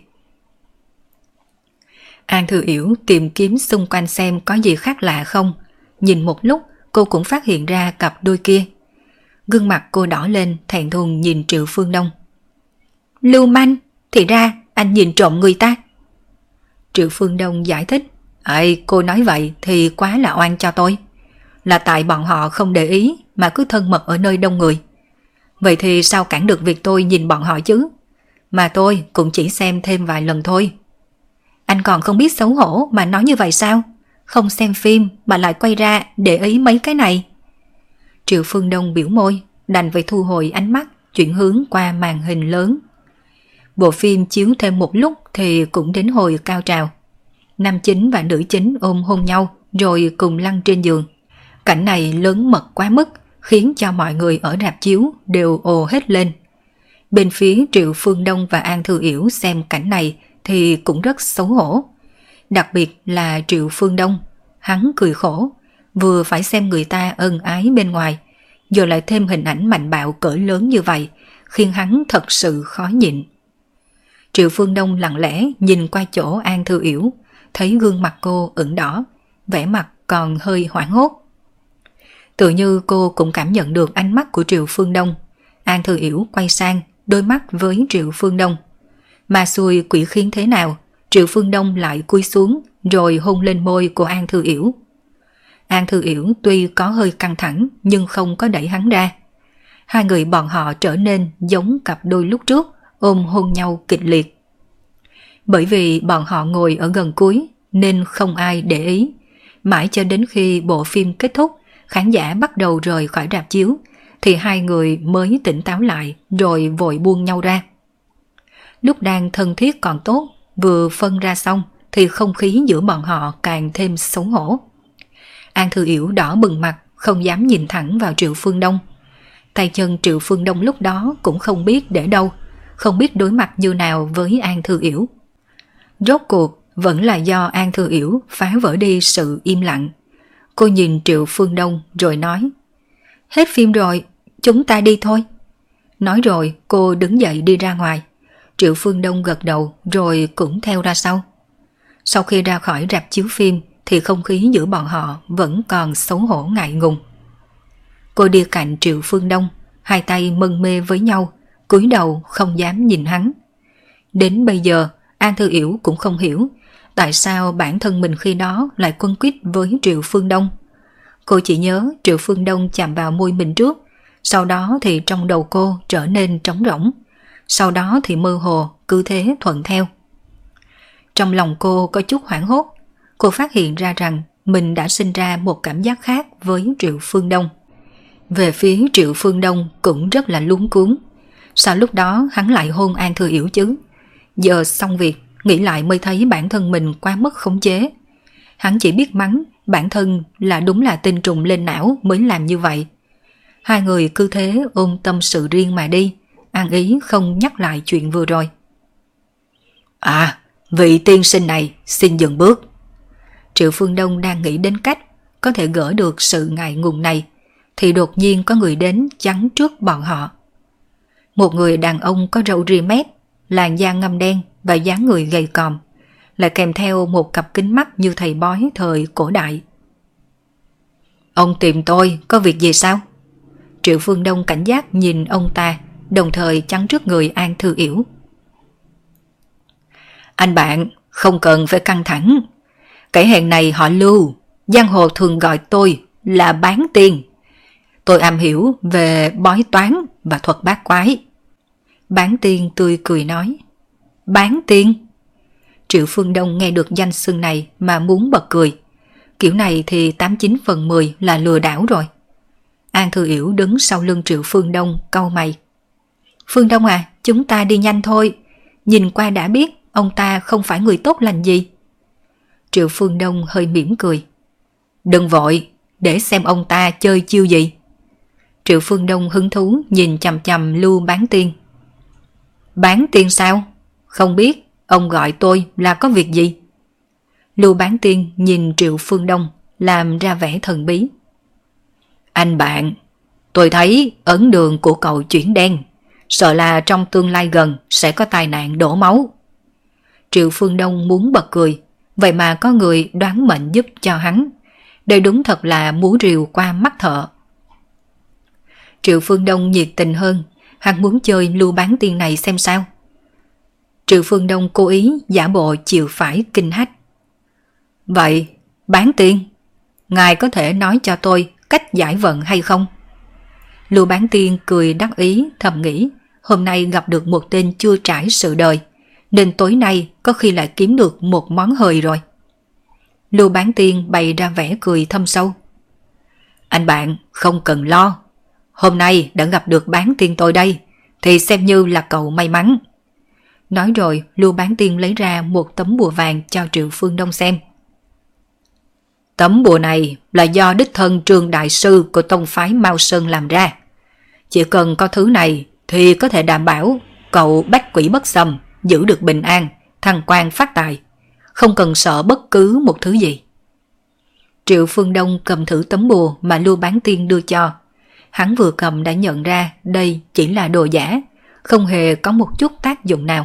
An Thư Yểu tìm kiếm xung quanh xem có gì khác lạ không. Nhìn một lúc cô cũng phát hiện ra cặp đôi kia. Gương mặt cô đỏ lên thẹn thùng nhìn Triệu Phương Đông. Lưu manh, thì ra anh nhìn trộm người ta. Triệu Phương Đông giải thích. Cô nói vậy thì quá là oan cho tôi. Là tại bọn họ không để ý mà cứ thân mật ở nơi đông người. Vậy thì sao cản được việc tôi nhìn bọn họ chứ? Mà tôi cũng chỉ xem thêm vài lần thôi. Anh còn không biết xấu hổ mà nói như vậy sao? Không xem phim mà lại quay ra để ý mấy cái này. Triệu Phương Đông biểu môi, đành phải thu hồi ánh mắt, chuyển hướng qua màn hình lớn. Bộ phim chiếu thêm một lúc thì cũng đến hồi cao trào. Nam chính và nữ chính ôm hôn nhau rồi cùng lăn trên giường. Cảnh này lớn mật quá mức, khiến cho mọi người ở rạp chiếu đều ồ hết lên. Bên phía Triệu Phương Đông và An Thư Yểu xem cảnh này thì cũng rất xấu hổ. Đặc biệt là Triệu Phương Đông, hắn cười khổ, vừa phải xem người ta ân ái bên ngoài, giờ lại thêm hình ảnh mạnh bạo cỡ lớn như vậy, khiến hắn thật sự khó nhịn. Triệu Phương Đông lặng lẽ nhìn qua chỗ An Thư Yểu, thấy gương mặt cô ửng đỏ, vẻ mặt còn hơi hoảng hốt. Tự như cô cũng cảm nhận được ánh mắt của Triệu Phương Đông. An Thư Yểu quay sang, đôi mắt với Triệu Phương Đông. Mà xui quỷ khiến thế nào, Triệu Phương Đông lại cúi xuống rồi hôn lên môi của An Thư Yểu. An Thư Yểu tuy có hơi căng thẳng nhưng không có đẩy hắn ra. hai người bọn họ trở nên giống cặp đôi lúc trước, ôm hôn nhau kịch liệt. Bởi vì bọn họ ngồi ở gần cuối nên không ai để ý. Mãi cho đến khi bộ phim kết thúc, khán giả bắt đầu rời khỏi rạp chiếu, thì hai người mới tỉnh táo lại rồi vội buông nhau ra. Lúc đang thân thiết còn tốt, vừa phân ra xong thì không khí giữa bọn họ càng thêm xấu hổ. An Thư Yểu đỏ bừng mặt, không dám nhìn thẳng vào Triệu Phương Đông. Tay chân Triệu Phương Đông lúc đó cũng không biết để đâu, không biết đối mặt như nào với An Thư Yểu. Rốt cuộc vẫn là do An Thư Yểu phá vỡ đi sự im lặng. Cô nhìn Triệu Phương Đông rồi nói: "Hết phim rồi, chúng ta đi thôi." Nói rồi cô đứng dậy đi ra ngoài. Triệu Phương Đông gật đầu rồi cũng theo ra sau. Sau khi ra khỏi rạp chiếu phim thì không khí giữa bọn họ vẫn còn xấu hổ ngại ngùng. Cô đi cạnh Triệu Phương Đông, hai tay mân mê với nhau, cúi đầu không dám nhìn hắn. Đến bây giờ An Thư Yểu cũng không hiểu tại sao bản thân mình khi đó lại quấn quýt với Triệu Phương Đông. Cô chỉ nhớ Triệu Phương Đông chạm vào môi mình trước, sau đó thì trong đầu cô trở nên trống rỗng, sau đó thì mơ hồ, cứ thế thuận theo. Trong lòng cô có chút hoảng hốt, cô phát hiện ra rằng mình đã sinh ra một cảm giác khác với Triệu Phương Đông. Về phía Triệu Phương Đông cũng rất là luống cuống. Sao lúc đó hắn lại hôn An Thư Yểu chứ? Giờ xong việc, nghĩ lại mới thấy bản thân mình quá mất khống chế. Hắn chỉ biết mắng bản thân là đúng là tinh trùng lên não mới làm như vậy. Hai người cứ thế ôm tâm sự riêng mà đi, ăn ý không nhắc lại chuyện vừa rồi. "À, vị tiên sinh này xin dừng bước." Triệu Phương Đông đang nghĩ đến cách có thể gỡ được sự ngại ngùng này, thì đột nhiên có người đến chắn trước bọn họ. Một người đàn ông có râu ria mép, làn da ngăm đen và dáng người gầy còm, lại kèm theo một cặp kính mắt như thầy bói thời cổ đại. "Ông tìm tôi có việc gì sao?" Triệu Phương Đông cảnh giác nhìn ông ta, đồng thời chắn trước người An Thư Yểu. "Anh bạn, không cần phải căng thẳng. Cái hẹn này họ Lưu, giang hồ thường gọi tôi là Bán Tiên. Tôi am hiểu về bói toán và thuật bát quái." Bán Tiên tươi cười nói. "Bán Tiên?" Triệu Phương Đông nghe được danh xưng này mà muốn bật cười. Kiểu này thì 89 phần 10 là lừa đảo rồi. An Thư Yểu đứng sau lưng Triệu Phương Đông cau mày. "Phương Đông à, chúng ta đi nhanh thôi. Nhìn qua đã biết ông ta không phải người tốt lành gì." Triệu Phương Đông hơi mỉm cười. "Đừng vội, để xem ông ta chơi chiêu gì." Triệu Phương Đông hứng thú nhìn chằm chằm Lưu Bán Tiên. "Bán Tiên sao? Không biết ông gọi tôi là có việc gì?" Lưu Bán Tiên nhìn Triệu Phương Đông làm ra vẻ thần bí. "Anh bạn, tôi thấy ấn đường của cậu chuyển đen, sợ là trong tương lai gần sẽ có tai nạn đổ máu." Triệu Phương Đông muốn bật cười, vậy mà có người đoán mệnh giúp cho hắn. Đây đúng thật là múa rìu qua mắt thợ. Triệu Phương Đông nhiệt tình hơn, hắn muốn chơi Lưu Bán Tiên này xem sao. Triệu Phương Đông cố ý giả bộ chịu phải kinh hách. "Vậy, Bán Tiên, ngài có thể nói cho tôi cách giải vận hay không?" Lưu Bán Tiên cười đắc ý, thầm nghĩ hôm nay gặp được một tên chưa trải sự đời, nên tối nay có khi lại kiếm được một món hời rồi. Lưu Bán Tiên bày ra vẻ cười thâm sâu. "Anh bạn không cần lo, hôm nay đã gặp được Bán Tiên tôi đây, thì xem như là cậu may mắn." Nói rồi Lưu Bán Tiên lấy ra một tấm bùa vàng cho Triệu Phương Đông xem. "Tấm bùa này là do đích thân Trương Đại Sư của tông phái Mao Sơn làm ra. Chỉ cần có thứ này thì có thể đảm bảo cậu bách quỷ bất xâm, giữ được bình an, thăng quan phát tài, không cần sợ bất cứ một thứ gì." Triệu Phương Đông cầm thử tấm bùa mà Lưu Bán Tiên đưa cho. Hắn vừa cầm đã nhận ra đây chỉ là đồ giả, không hề có một chút tác dụng nào.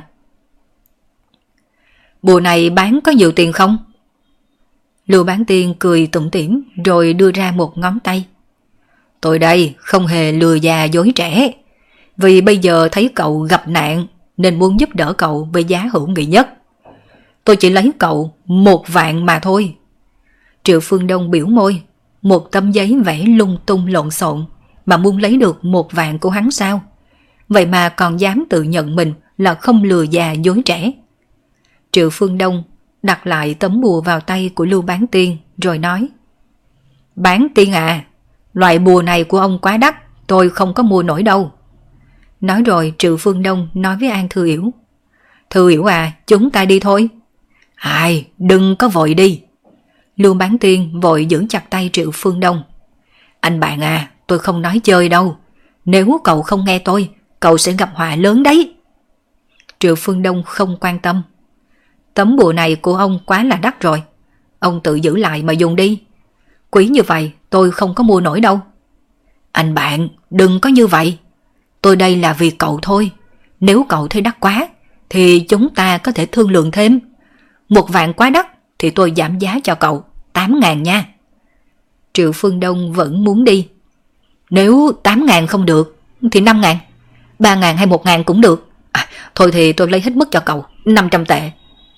"Bùa này bán có nhiều tiền không?" Lưu Bán Tiên cười tủm tỉm rồi đưa ra một ngón tay. "Tôi đây không hề lừa già dối trẻ, vì bây giờ thấy cậu gặp nạn nên muốn giúp đỡ cậu với giá hữu nghị nhất. Tôi chỉ lấy cậu 1 vạn mà thôi." Triệu Phương Đông biểu môi, một tấm giấy vẽ lung tung lộn xộn, mà muốn lấy được 1 vạn của hắn sao? Vậy mà còn dám tự nhận mình là không lừa già dối trẻ. Triệu Phương Đông đặt lại tấm bùa vào tay của Lưu Bán Tiên rồi nói: Bán Tiên à, loại bùa này của ông quá đắt, tôi không có mua nổi đâu. Nói rồi Triệu Phương Đông nói với An Thư Yểu: Thư Yểu à, chúng ta đi thôi. Ai, đừng có vội đi. Lưu Bán Tiên vội giữ chặt tay Triệu Phương Đông. Anh bạn à, tôi không nói chơi đâu. Nếu cậu không nghe tôi, cậu sẽ gặp họa lớn đấy. Triệu Phương Đông không quan tâm. Tấm bùa này của ông quá là đắt rồi. Ông tự giữ lại mà dùng đi. Quý như vậy tôi không có mua nổi đâu. Anh bạn, đừng có như vậy. Tôi đây là vì cậu thôi. Nếu cậu thấy đắt quá, thì chúng ta có thể thương lượng thêm. 1 vạn quá đắt thì tôi giảm giá cho cậu 8.000 nha. Triệu Phương Đông vẫn muốn đi. Nếu 8.000 không được thì 5.000, 3.000 hay 1.000 cũng được. Thôi thì tôi lấy hết mức cho cậu 500 tệ.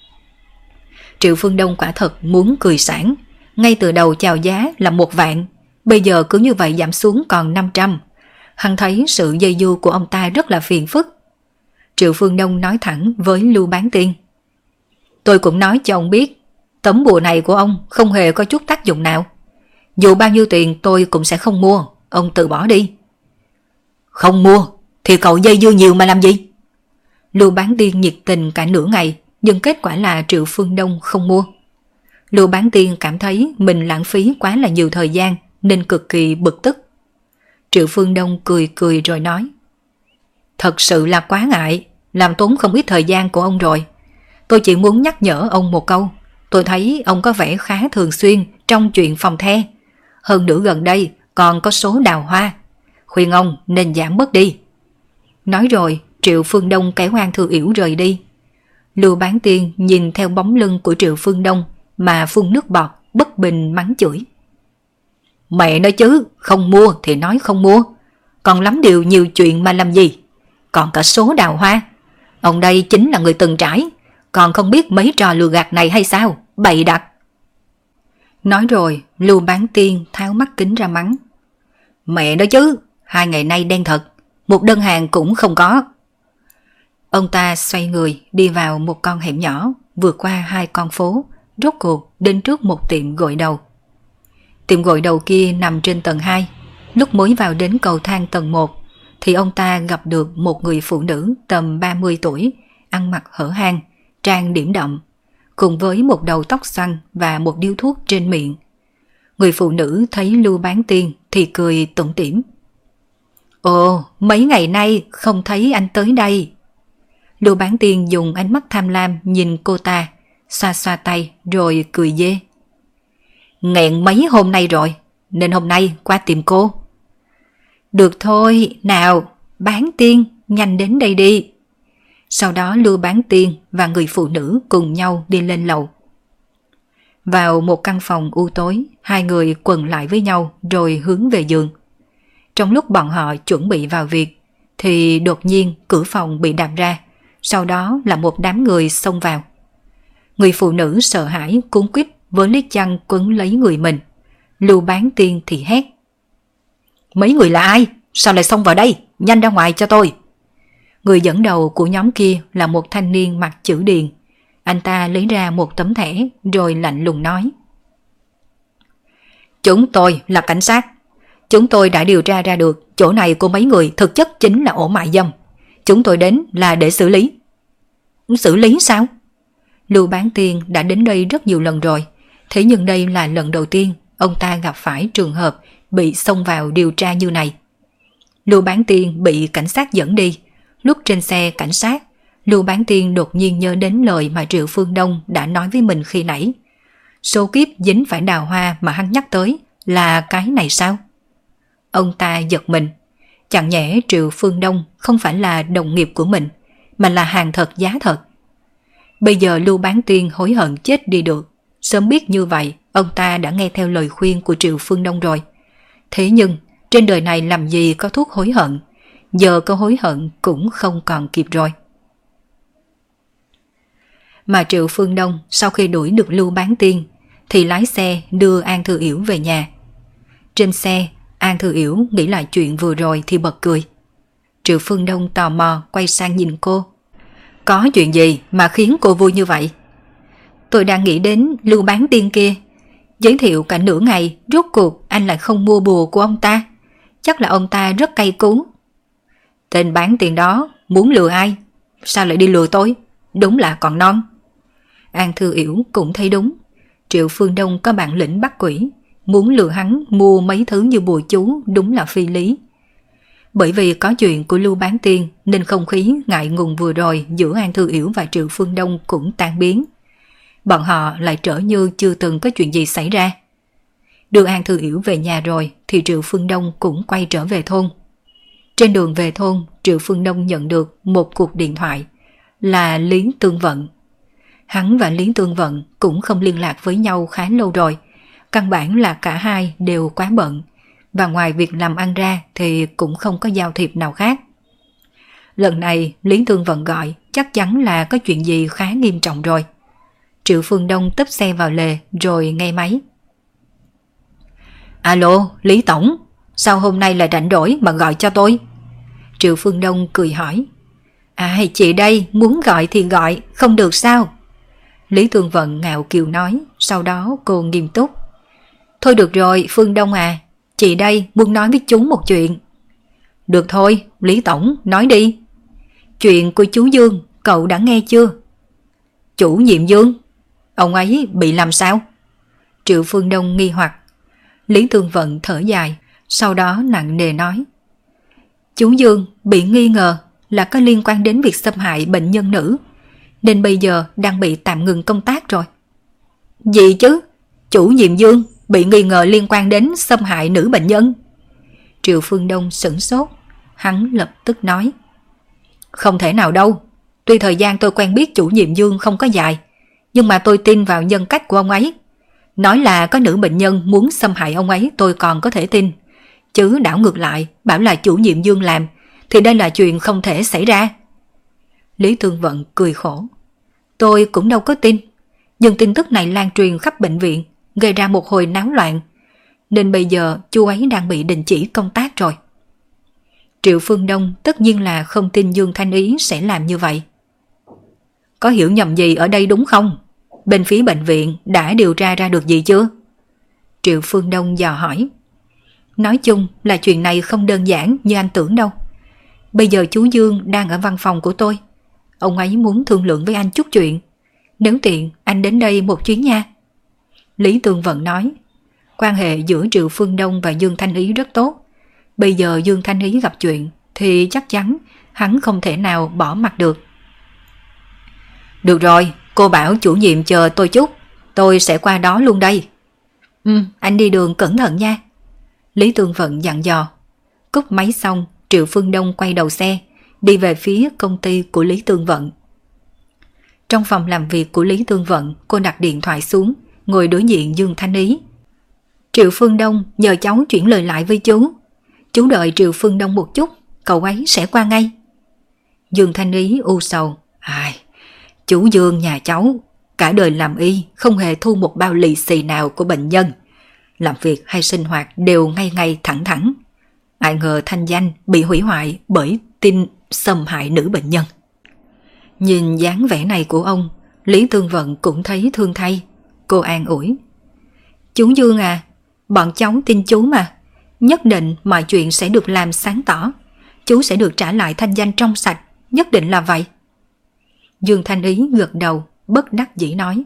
Triệu Phương Đông quả thật muốn cười sảng. Ngay từ đầu chào giá là 1 vạn, bây giờ cứ như vậy giảm xuống còn 500. Hắn thấy sự dây dưa của ông ta rất là phiền phức. Triệu Phương Đông nói thẳng với Lưu Bán Tiên: Tôi cũng nói cho ông biết, tấm bùa này của ông không hề có chút tác dụng nào. Dù bao nhiêu tiền tôi cũng sẽ không mua, ông từ bỏ đi. Không mua thì cậu dây dưa nhiều mà làm gì? Lưu Bán Tiên nhiệt tình cả nửa ngày, nhưng kết quả là Triệu Phương Đông không mua. Lưu Bán Tiên cảm thấy mình lãng phí quá là nhiều thời gian nên cực kỳ bực tức. Triệu Phương Đông cười cười rồi nói: Thật sự là quá ngại, làm tốn không ít thời gian của ông rồi. Tôi chỉ muốn nhắc nhở ông một câu. Tôi thấy ông có vẻ khá thường xuyên trong chuyện phòng the. Hơn nữa gần đây còn có số đào hoa. Khuyên ông nên giảm bớt đi. Nói rồi Triệu Phương Đông kéo An Thư Yểu rời đi. Lưu Bán Tiên nhìn theo bóng lưng của Triệu Phương Đông mà phun nước bọt, bất bình mắng chửi: Mẹ nói chứ, không mua thì nói không mua. Còn lắm điều nhiều chuyện mà làm gì. Còn cả số đào hoa. Ông đây chính là người từng trải, còn không biết mấy trò lừa gạt này hay sao, bậy đặt. Nói rồi Lưu Bán Tiên tháo mắt kính ra mắng: Mẹ nói chứ, 2 ngày nay đen thật, một đơn hàng cũng không có. Ông ta xoay người đi vào một con hẻm nhỏ, vượt qua 2 con phố, rốt cuộc đến trước một tiệm gội đầu. Tiệm gội đầu kia nằm trên tầng 2. Lúc mới vào đến cầu thang tầng 1 thì ông ta gặp được một người phụ nữ tầm 30 tuổi, ăn mặc hở hang, trang điểm đậm, cùng với một đầu tóc xoăn và một điếu thuốc trên miệng. Người phụ nữ thấy Lưu Bán Tiên thì cười tủm tỉm: Ồ, mấy ngày nay không thấy anh tới đây. Lưu Bán Tiên dùng ánh mắt tham lam nhìn cô ta, xoa xoa tay rồi cười dê: Nghẹn mấy hôm nay rồi, nên hôm nay qua tìm cô. Được thôi, nào, Bán Tiên, nhanh đến đây đi. Sau đó Lưu Bán Tiên và người phụ nữ cùng nhau đi lên lầu. Vào một căn phòng u tối, 2 người quần lại với nhau rồi hướng về giường. Trong lúc bọn họ chuẩn bị vào việc, thì đột nhiên cửa phòng bị đạp ra, sau đó là một đám người xông vào. Người phụ nữ sợ hãi cuống quýt với lấy chăn quấn lấy người mình. Lưu Bán Tiên thì hét: Mấy người là ai? Sao lại xông vào đây? Nhanh ra ngoài cho tôi. Người dẫn đầu của nhóm kia là một thanh niên mặc chữ điền. Anh ta lấy ra một tấm thẻ rồi lạnh lùng nói: Chúng tôi là cảnh sát. Chúng tôi đã điều tra ra được chỗ này của mấy người thực chất chính là ổ mại dâm. Chúng tôi đến là để xử lý. Xử lý sao? Lưu Bán Tiên đã đến đây rất nhiều lần rồi, thế nhưng đây là lần đầu tiên ông ta gặp phải trường hợp bị xông vào điều tra như này. Lưu Bán Tiên bị cảnh sát dẫn đi. Lúc trên xe cảnh sát, Lưu Bán Tiên đột nhiên nhớ đến lời mà Triệu Phương Đông đã nói với mình khi nãy. Số kiếp dính phải đào hoa mà hắn nhắc tới là cái này sao? Ông ta giật mình. Chẳng nhẽ Triệu Phương Đông không phải là đồng nghiệp của mình, mà là hàng thật giá thật. Bây giờ Lưu Bán Tiên hối hận chết đi được. Sớm biết như vậy, ông ta đã nghe theo lời khuyên của Triệu Phương Đông rồi. Thế nhưng, trên đời này làm gì có thuốc hối hận, giờ có hối hận cũng không còn kịp rồi. Mà Triệu Phương Đông sau khi đuổi được Lưu Bán Tiên thì lái xe đưa An Thư Yểu về nhà. Trên xe, An Thư Yểu nghĩ lại chuyện vừa rồi thì bật cười. Triệu Phương Đông tò mò quay sang nhìn cô. Có chuyện gì mà khiến cô vui như vậy? Tôi đang nghĩ đến Lưu Bán Tiên kia. Giới thiệu cả nửa ngày, rốt cuộc anh lại không mua bùa của ông ta. Chắc là ông ta rất cay cú. Tên bán tiền đó muốn lừa ai? Sao lại đi lừa tôi? Đúng là còn non. An Thư Yểu cũng thấy đúng. Triệu Phương Đông có bản lĩnh bắt quỷ, muốn lừa hắn mua mấy thứ như bùa chú đúng là phi lý. Bởi vì có chuyện của Lưu Bán Tiên nên không khí ngại ngùng vừa rồi giữa An Thư Yểu và Triệu Phương Đông cũng tan biến. Bọn họ lại trở như chưa từng có chuyện gì xảy ra. Đưa An Thư Yểu về nhà rồi thì Triệu Phương Đông cũng quay trở về thôn. Trên đường về thôn, Triệu Phương Đông nhận được một cuộc điện thoại là Lý Tương Vận. Hắn và Lý Tương Vận cũng không liên lạc với nhau khá lâu rồi. Căn bản là cả hai đều quá bận, và ngoài việc làm ăn ra thì cũng không có giao thiệp nào khác. Lần này Lý Tương Vận gọi chắc chắn là có chuyện gì khá nghiêm trọng rồi. Triệu Phương Đông tấp xe vào lề rồi nghe máy. Alo, Lý Tổng, sao hôm nay lại rảnh rỗi mà gọi cho tôi? Triệu Phương Đông cười hỏi. Chị đây, muốn gọi thì gọi, không được sao? Lý Tương Vận ngạo kiều nói, sau đó cô nghiêm túc. Thôi được rồi, Phương Đông à, chị đây muốn nói với chú một chuyện. Được thôi, Lý Tổng, nói đi. Chuyện của chú Dương, cậu đã nghe chưa? Chủ nhiệm Dương? Ông ấy bị làm sao? Triệu Phương Đông nghi hoặc. Lý Tương Vận thở dài, sau đó nặng nề nói. Chú Dương bị nghi ngờ là có liên quan đến việc xâm hại bệnh nhân nữ, nên bây giờ đang bị tạm ngừng công tác rồi. Gì chứ? Chủ nhiệm Dương bị nghi ngờ liên quan đến xâm hại nữ bệnh nhân? Triệu Phương Đông sửng sốt, hắn lập tức nói. Không thể nào đâu, tuy thời gian tôi quen biết chủ nhiệm Dương không có dài, nhưng mà tôi tin vào nhân cách của ông ấy. Nói là có nữ bệnh nhân muốn xâm hại ông ấy tôi còn có thể tin, chứ đảo ngược lại bảo là chủ nhiệm Dương làm thì đây là chuyện không thể xảy ra. Lý Tương Vận cười khổ. Tôi cũng đâu có tin, nhưng tin tức này lan truyền khắp bệnh viện, gây ra một hồi náo loạn, nên bây giờ chú ấy đang bị đình chỉ công tác rồi. Triệu Phương Đông tất nhiên là không tin Dương Thanh Ý sẽ làm như vậy. Có hiểu nhầm gì ở đây đúng không? Bên phía bệnh viện đã điều tra ra được gì chưa? Triệu Phương Đông dò hỏi. Nói chung là chuyện này không đơn giản như anh tưởng đâu. Bây giờ chú Dương đang ở văn phòng của tôi. Ông ấy muốn thương lượng với anh chút chuyện. Nếu tiện anh đến đây một chuyến nha. Lý Tương Vận nói. Quan hệ giữa Triệu Phương Đông và Dương Thanh Ý rất tốt. Bây giờ Dương Thanh Ý gặp chuyện thì chắc chắn hắn không thể nào bỏ mặc được. Được rồi, cô bảo chủ nhiệm chờ tôi chút, tôi sẽ qua đó luôn đây. Anh đi đường cẩn thận nha. Lý Tương Vận dặn dò. Cúp máy xong, Triệu Phương Đông quay đầu xe, đi về phía công ty của Lý Tương Vận. Trong phòng làm việc của Lý Tương Vận, cô đặt điện thoại xuống, ngồi đối diện Dương Thanh Ý. Triệu Phương Đông nhờ cháu chuyển lời lại với chú. Chú đợi Triệu Phương Đông một chút, cậu ấy sẽ qua ngay. Dương Thanh Ý u sầu. Chú Dương nhà cháu, cả đời làm y không hề thu một bao lì xì nào của bệnh nhân. Làm việc hay sinh hoạt đều ngay ngay thẳng thắn. Ai ngờ thanh danh bị hủy hoại bởi tin xâm hại nữ bệnh nhân. Nhìn dáng vẻ này của ông, Lý Tương Vận cũng thấy thương thay. Cô an ủi. Chú Dương à, bọn cháu tin chú mà. Nhất định mọi chuyện sẽ được làm sáng tỏ. Chú sẽ được trả lại thanh danh trong sạch, nhất định là vậy. Dương Thanh Ý gật đầu, bất đắc dĩ nói.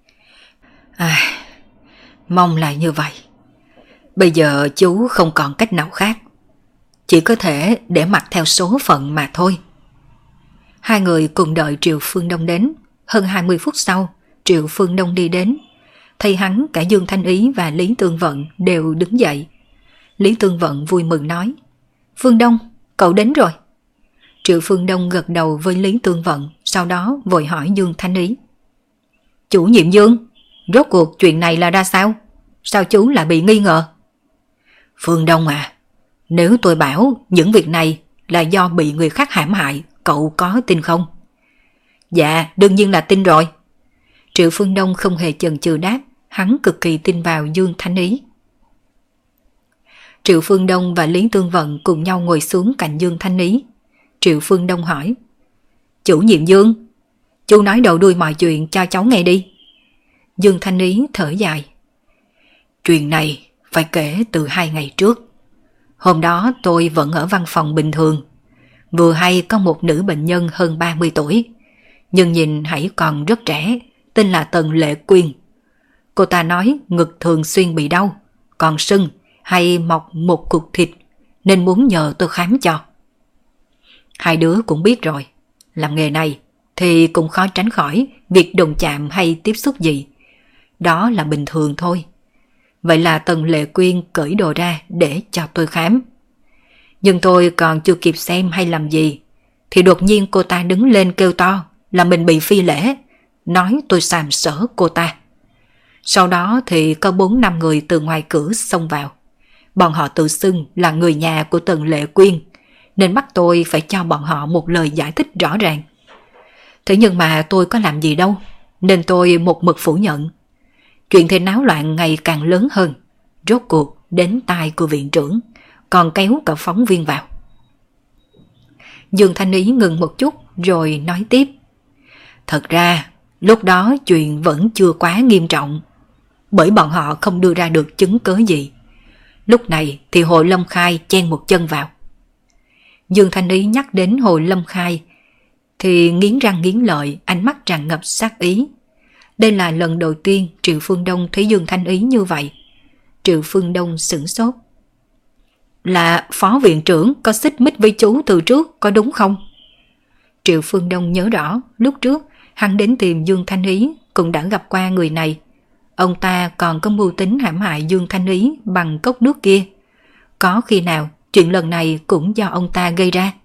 Mong là như vậy. Bây giờ chú không còn cách nào khác. Chỉ có thể để mặc theo số phận mà thôi. Hai người cùng đợi Triệu Phương Đông đến. Hơn 20 phút sau, Triệu Phương Đông đi đến. Thấy hắn, cả Dương Thanh Ý và Lý Tương Vận đều đứng dậy. Lý Tương Vận vui mừng nói. Phương Đông, cậu đến rồi. Triệu Phương Đông gật đầu với Lý Tương Vận, sau đó vội hỏi Dương Thanh Ý. Chủ nhiệm Dương, rốt cuộc chuyện này là ra sao? Sao chú lại bị nghi ngờ? Phương Đông à, nếu tôi bảo những việc này là do bị người khác hãm hại, cậu có tin không? Dạ, đương nhiên là tin rồi. Triệu Phương Đông không hề chần chừ đáp, hắn cực kỳ tin vào Dương Thanh Ý. Triệu Phương Đông và Lý Tương Vận cùng nhau ngồi xuống cạnh Dương Thanh Ý. Triệu Phương Đông hỏi: Chủ nhiệm Dương, chú nói đầu đuôi mọi chuyện cho cháu nghe đi. Dương Thanh Ý thở dài: Chuyện này phải kể từ 2 ngày trước. Hôm đó tôi vẫn ở văn phòng bình thường. Vừa hay có một nữ bệnh nhân hơn 30 tuổi, nhưng nhìn hãy còn rất trẻ, tên là Tần Lệ Quyên. Cô ta nói ngực thường xuyên bị đau, còn sưng hay mọc một cục thịt, nên muốn nhờ tôi khám cho. Hai đứa cũng biết rồi, làm nghề này thì cũng khó tránh khỏi việc đụng chạm hay tiếp xúc gì. Đó là bình thường thôi. Vậy là Tần Lệ Quyên cởi đồ ra để cho tôi khám. Nhưng tôi còn chưa kịp xem hay làm gì, thì đột nhiên cô ta đứng lên kêu to là mình bị phi lễ, nói tôi sàm sỡ cô ta. Sau đó thì có 4-5 người từ ngoài cửa xông vào. Bọn họ tự xưng là người nhà của Tần Lệ Quyên, nên bắt tôi phải cho bọn họ một lời giải thích rõ ràng. Thế nhưng mà tôi có làm gì đâu, nên tôi một mực phủ nhận. Chuyện thì náo loạn ngày càng lớn hơn, rốt cuộc đến tai của viện trưởng, còn kéo cả phóng viên vào. Dương Thanh Ý ngừng một chút rồi nói tiếp: Thật ra lúc đó chuyện vẫn chưa quá nghiêm trọng, bởi bọn họ không đưa ra được chứng cớ gì. Lúc này thì Hồ Lâm Khai chen một chân vào. Dương Thanh Ý nhắc đến Hồ Lâm Khai thì nghiến răng nghiến lợi, ánh mắt tràn ngập sát ý. Đây là lần đầu tiên Triệu Phương Đông thấy Dương Thanh Ý như vậy. Triệu Phương Đông sửng sốt: Là phó viện trưởng có xích mích với chú từ trước, có đúng không? Triệu Phương Đông nhớ rõ lúc trước hắn đến tìm Dương Thanh Ý cũng đã gặp qua người này. Ông ta còn có mưu tính hãm hại Dương Thanh Ý bằng cốc nước kia. Có khi nào chuyện lần này cũng do ông ta gây ra?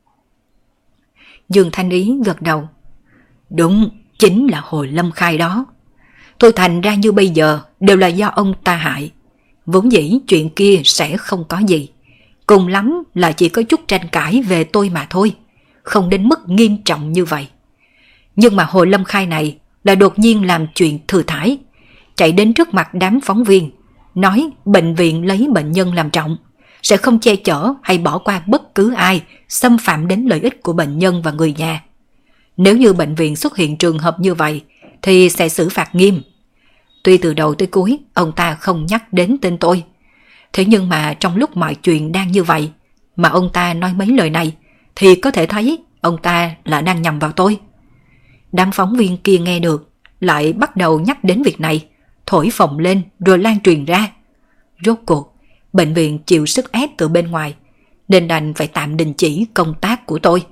Dương Thanh Ý gật đầu: Đúng, chính là Hồ Lâm Khai đó. Thôi thành ra như bây giờ đều là do ông ta hại. Vốn dĩ chuyện kia sẽ không có gì, cùng lắm là chỉ có chút tranh cãi về tôi mà thôi, không đến mức nghiêm trọng như vậy. Nhưng mà Hồ Lâm Khai này là đột nhiên làm chuyện thừa thãi, chạy đến trước mặt đám phóng viên, nói bệnh viện lấy bệnh nhân làm trọng, sẽ không che chở hay bỏ qua bất cứ ai xâm phạm đến lợi ích của bệnh nhân và người nhà. Nếu như bệnh viện xuất hiện trường hợp như vậy thì sẽ xử phạt nghiêm. Tuy từ đầu tới cuối ông ta không nhắc đến tên tôi, thế nhưng mà trong lúc mọi chuyện đang như vậy mà ông ta nói mấy lời này thì có thể thấy ông ta là đang nhầm vào tôi. Đám phóng viên kia nghe được lại bắt đầu nhắc đến việc này, thổi phồng lên rồi lan truyền ra. Rốt cuộc bệnh viện chịu sức ép từ bên ngoài nên đành phải tạm đình chỉ công tác của tôi.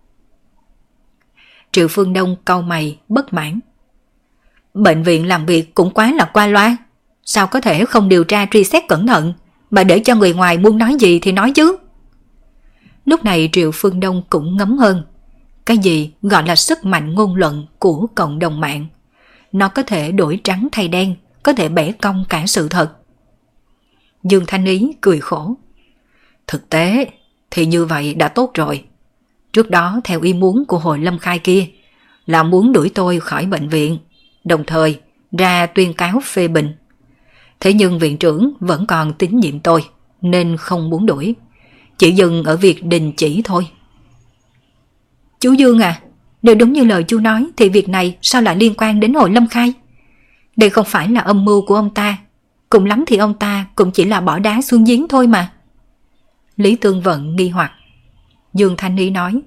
Triệu Phương Đông cau mày bất mãn: Bệnh viện làm việc cũng quá là qua loa, sao có thể không điều tra truy xét cẩn thận mà để cho người ngoài muốn nói gì thì nói chứ? Lúc này Triệu Phương Đông cũng ngấm hơn. Cái gì gọi là sức mạnh ngôn luận của cộng đồng mạng? Nó có thể đổi trắng thay đen, có thể bẻ cong cả sự thật. Dương Thanh Ý cười khổ: Thực tế thì như vậy đã tốt rồi. Trước đó theo ý muốn của Hồ Lâm Khai kia là muốn đuổi tôi khỏi bệnh viện, đồng thời ra tuyên cáo phê bình. Thế nhưng viện trưởng vẫn còn tín nhiệm tôi nên không muốn đuổi, chỉ dừng ở việc đình chỉ thôi. Chú Dương à, nếu đúng như lời chú nói thì việc này sao lại liên quan đến Hồ Lâm Khai? Đây không phải là âm mưu của ông ta, cùng lắm thì ông ta cũng chỉ là bỏ đá xuống giếng thôi mà. Lý Tương Vận nghi hoặc. Dương Thanh Ý nói: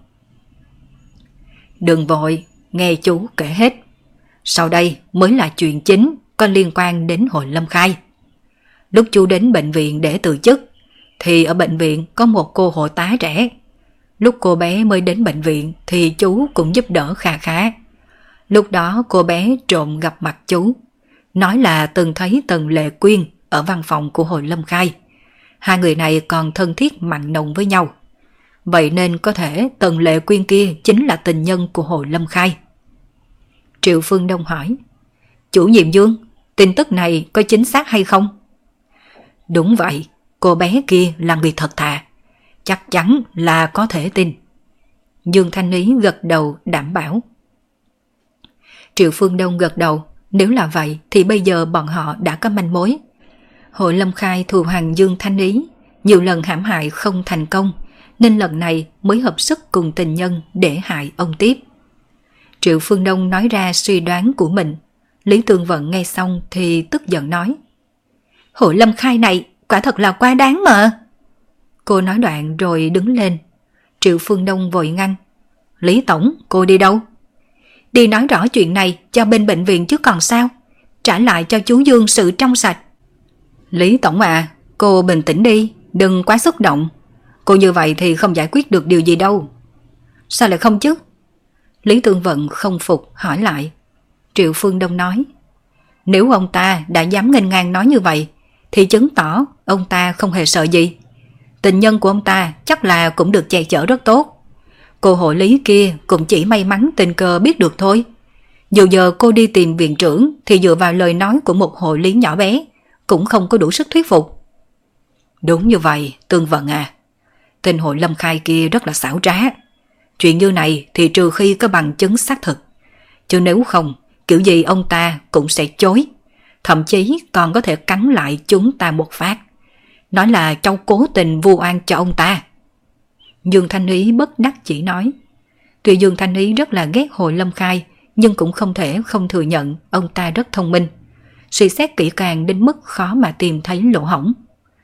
Đừng vội, nghe chú kể hết. Sau đây mới là chuyện chính có liên quan đến Hồ Lâm Khai. Lúc chú đến bệnh viện để từ chức thì ở bệnh viện có một cô hộ tá trẻ. Lúc cô bé mới đến bệnh viện thì chú cũng giúp đỡ khá khá. Lúc đó cô bé trộm gặp mặt chú, nói là từng thấy Tần Lệ Quyên ở văn phòng của Hồ Lâm Khai. Hai người này còn thân thiết mặn nồng với nhau. Vậy nên có thể Tần Lệ Quyên kia chính là tình nhân của Hồ Lâm Khai. Triệu Phương Đông hỏi: Chủ nhiệm Dương, tin tức này có chính xác hay không? Đúng vậy, cô bé kia là người thật thà, chắc chắn là có thể tin. Dương Thanh Ý gật đầu đảm bảo. Triệu Phương Đông gật đầu, nếu là vậy thì bây giờ bọn họ đã có manh mối. Hồ Lâm Khai thù hằn Dương Thanh Ý, nhiều lần hãm hại không thành công, nên lần này mới hợp sức cùng tình nhân để hại ông tiếp. Triệu Phương Đông nói ra suy đoán của mình. Lý Tương Vận nghe xong thì tức giận nói: Hồ Lâm Khai này quả thật là quá đáng mà. Cô nói đoạn rồi đứng lên. Triệu Phương Đông vội ngăn: Lý Tổng, cô đi đâu? Đi nói rõ chuyện này cho bên bệnh viện chứ còn sao. Trả lại cho chú Dương sự trong sạch. Lý Tổng à, cô bình tĩnh đi, đừng quá xúc động. Cô như vậy thì không giải quyết được điều gì đâu. Sao lại không chứ? Lý Tương Vận không phục hỏi lại. Triệu Phương Đông nói: Nếu ông ta đã dám nghênh ngang nói như vậy thì chứng tỏ ông ta không hề sợ gì. Tình nhân của ông ta chắc là cũng được che chở rất tốt. Cô hộ lý kia cũng chỉ may mắn tình cờ biết được thôi. Dù giờ cô đi tìm viện trưởng thì dựa vào lời nói của một hộ lý nhỏ bé cũng không có đủ sức thuyết phục. Đúng như vậy, Tương Vận à. Tên Hồ Lâm Khai kia rất là xảo trá. Chuyện như này thì trừ khi có bằng chứng xác thực. Chứ nếu không, kiểu gì ông ta cũng sẽ chối. Thậm chí còn có thể cắn lại chúng ta một phát. Nói là cháu cố tình vu oan cho ông ta. Dương Thanh Ý bất đắc chỉ nói. Tuy Dương Thanh Ý rất là ghét Hồ Lâm Khai, nhưng cũng không thể không thừa nhận ông ta rất thông minh. Suy xét kỹ càng đến mức khó mà tìm thấy lỗ hổng.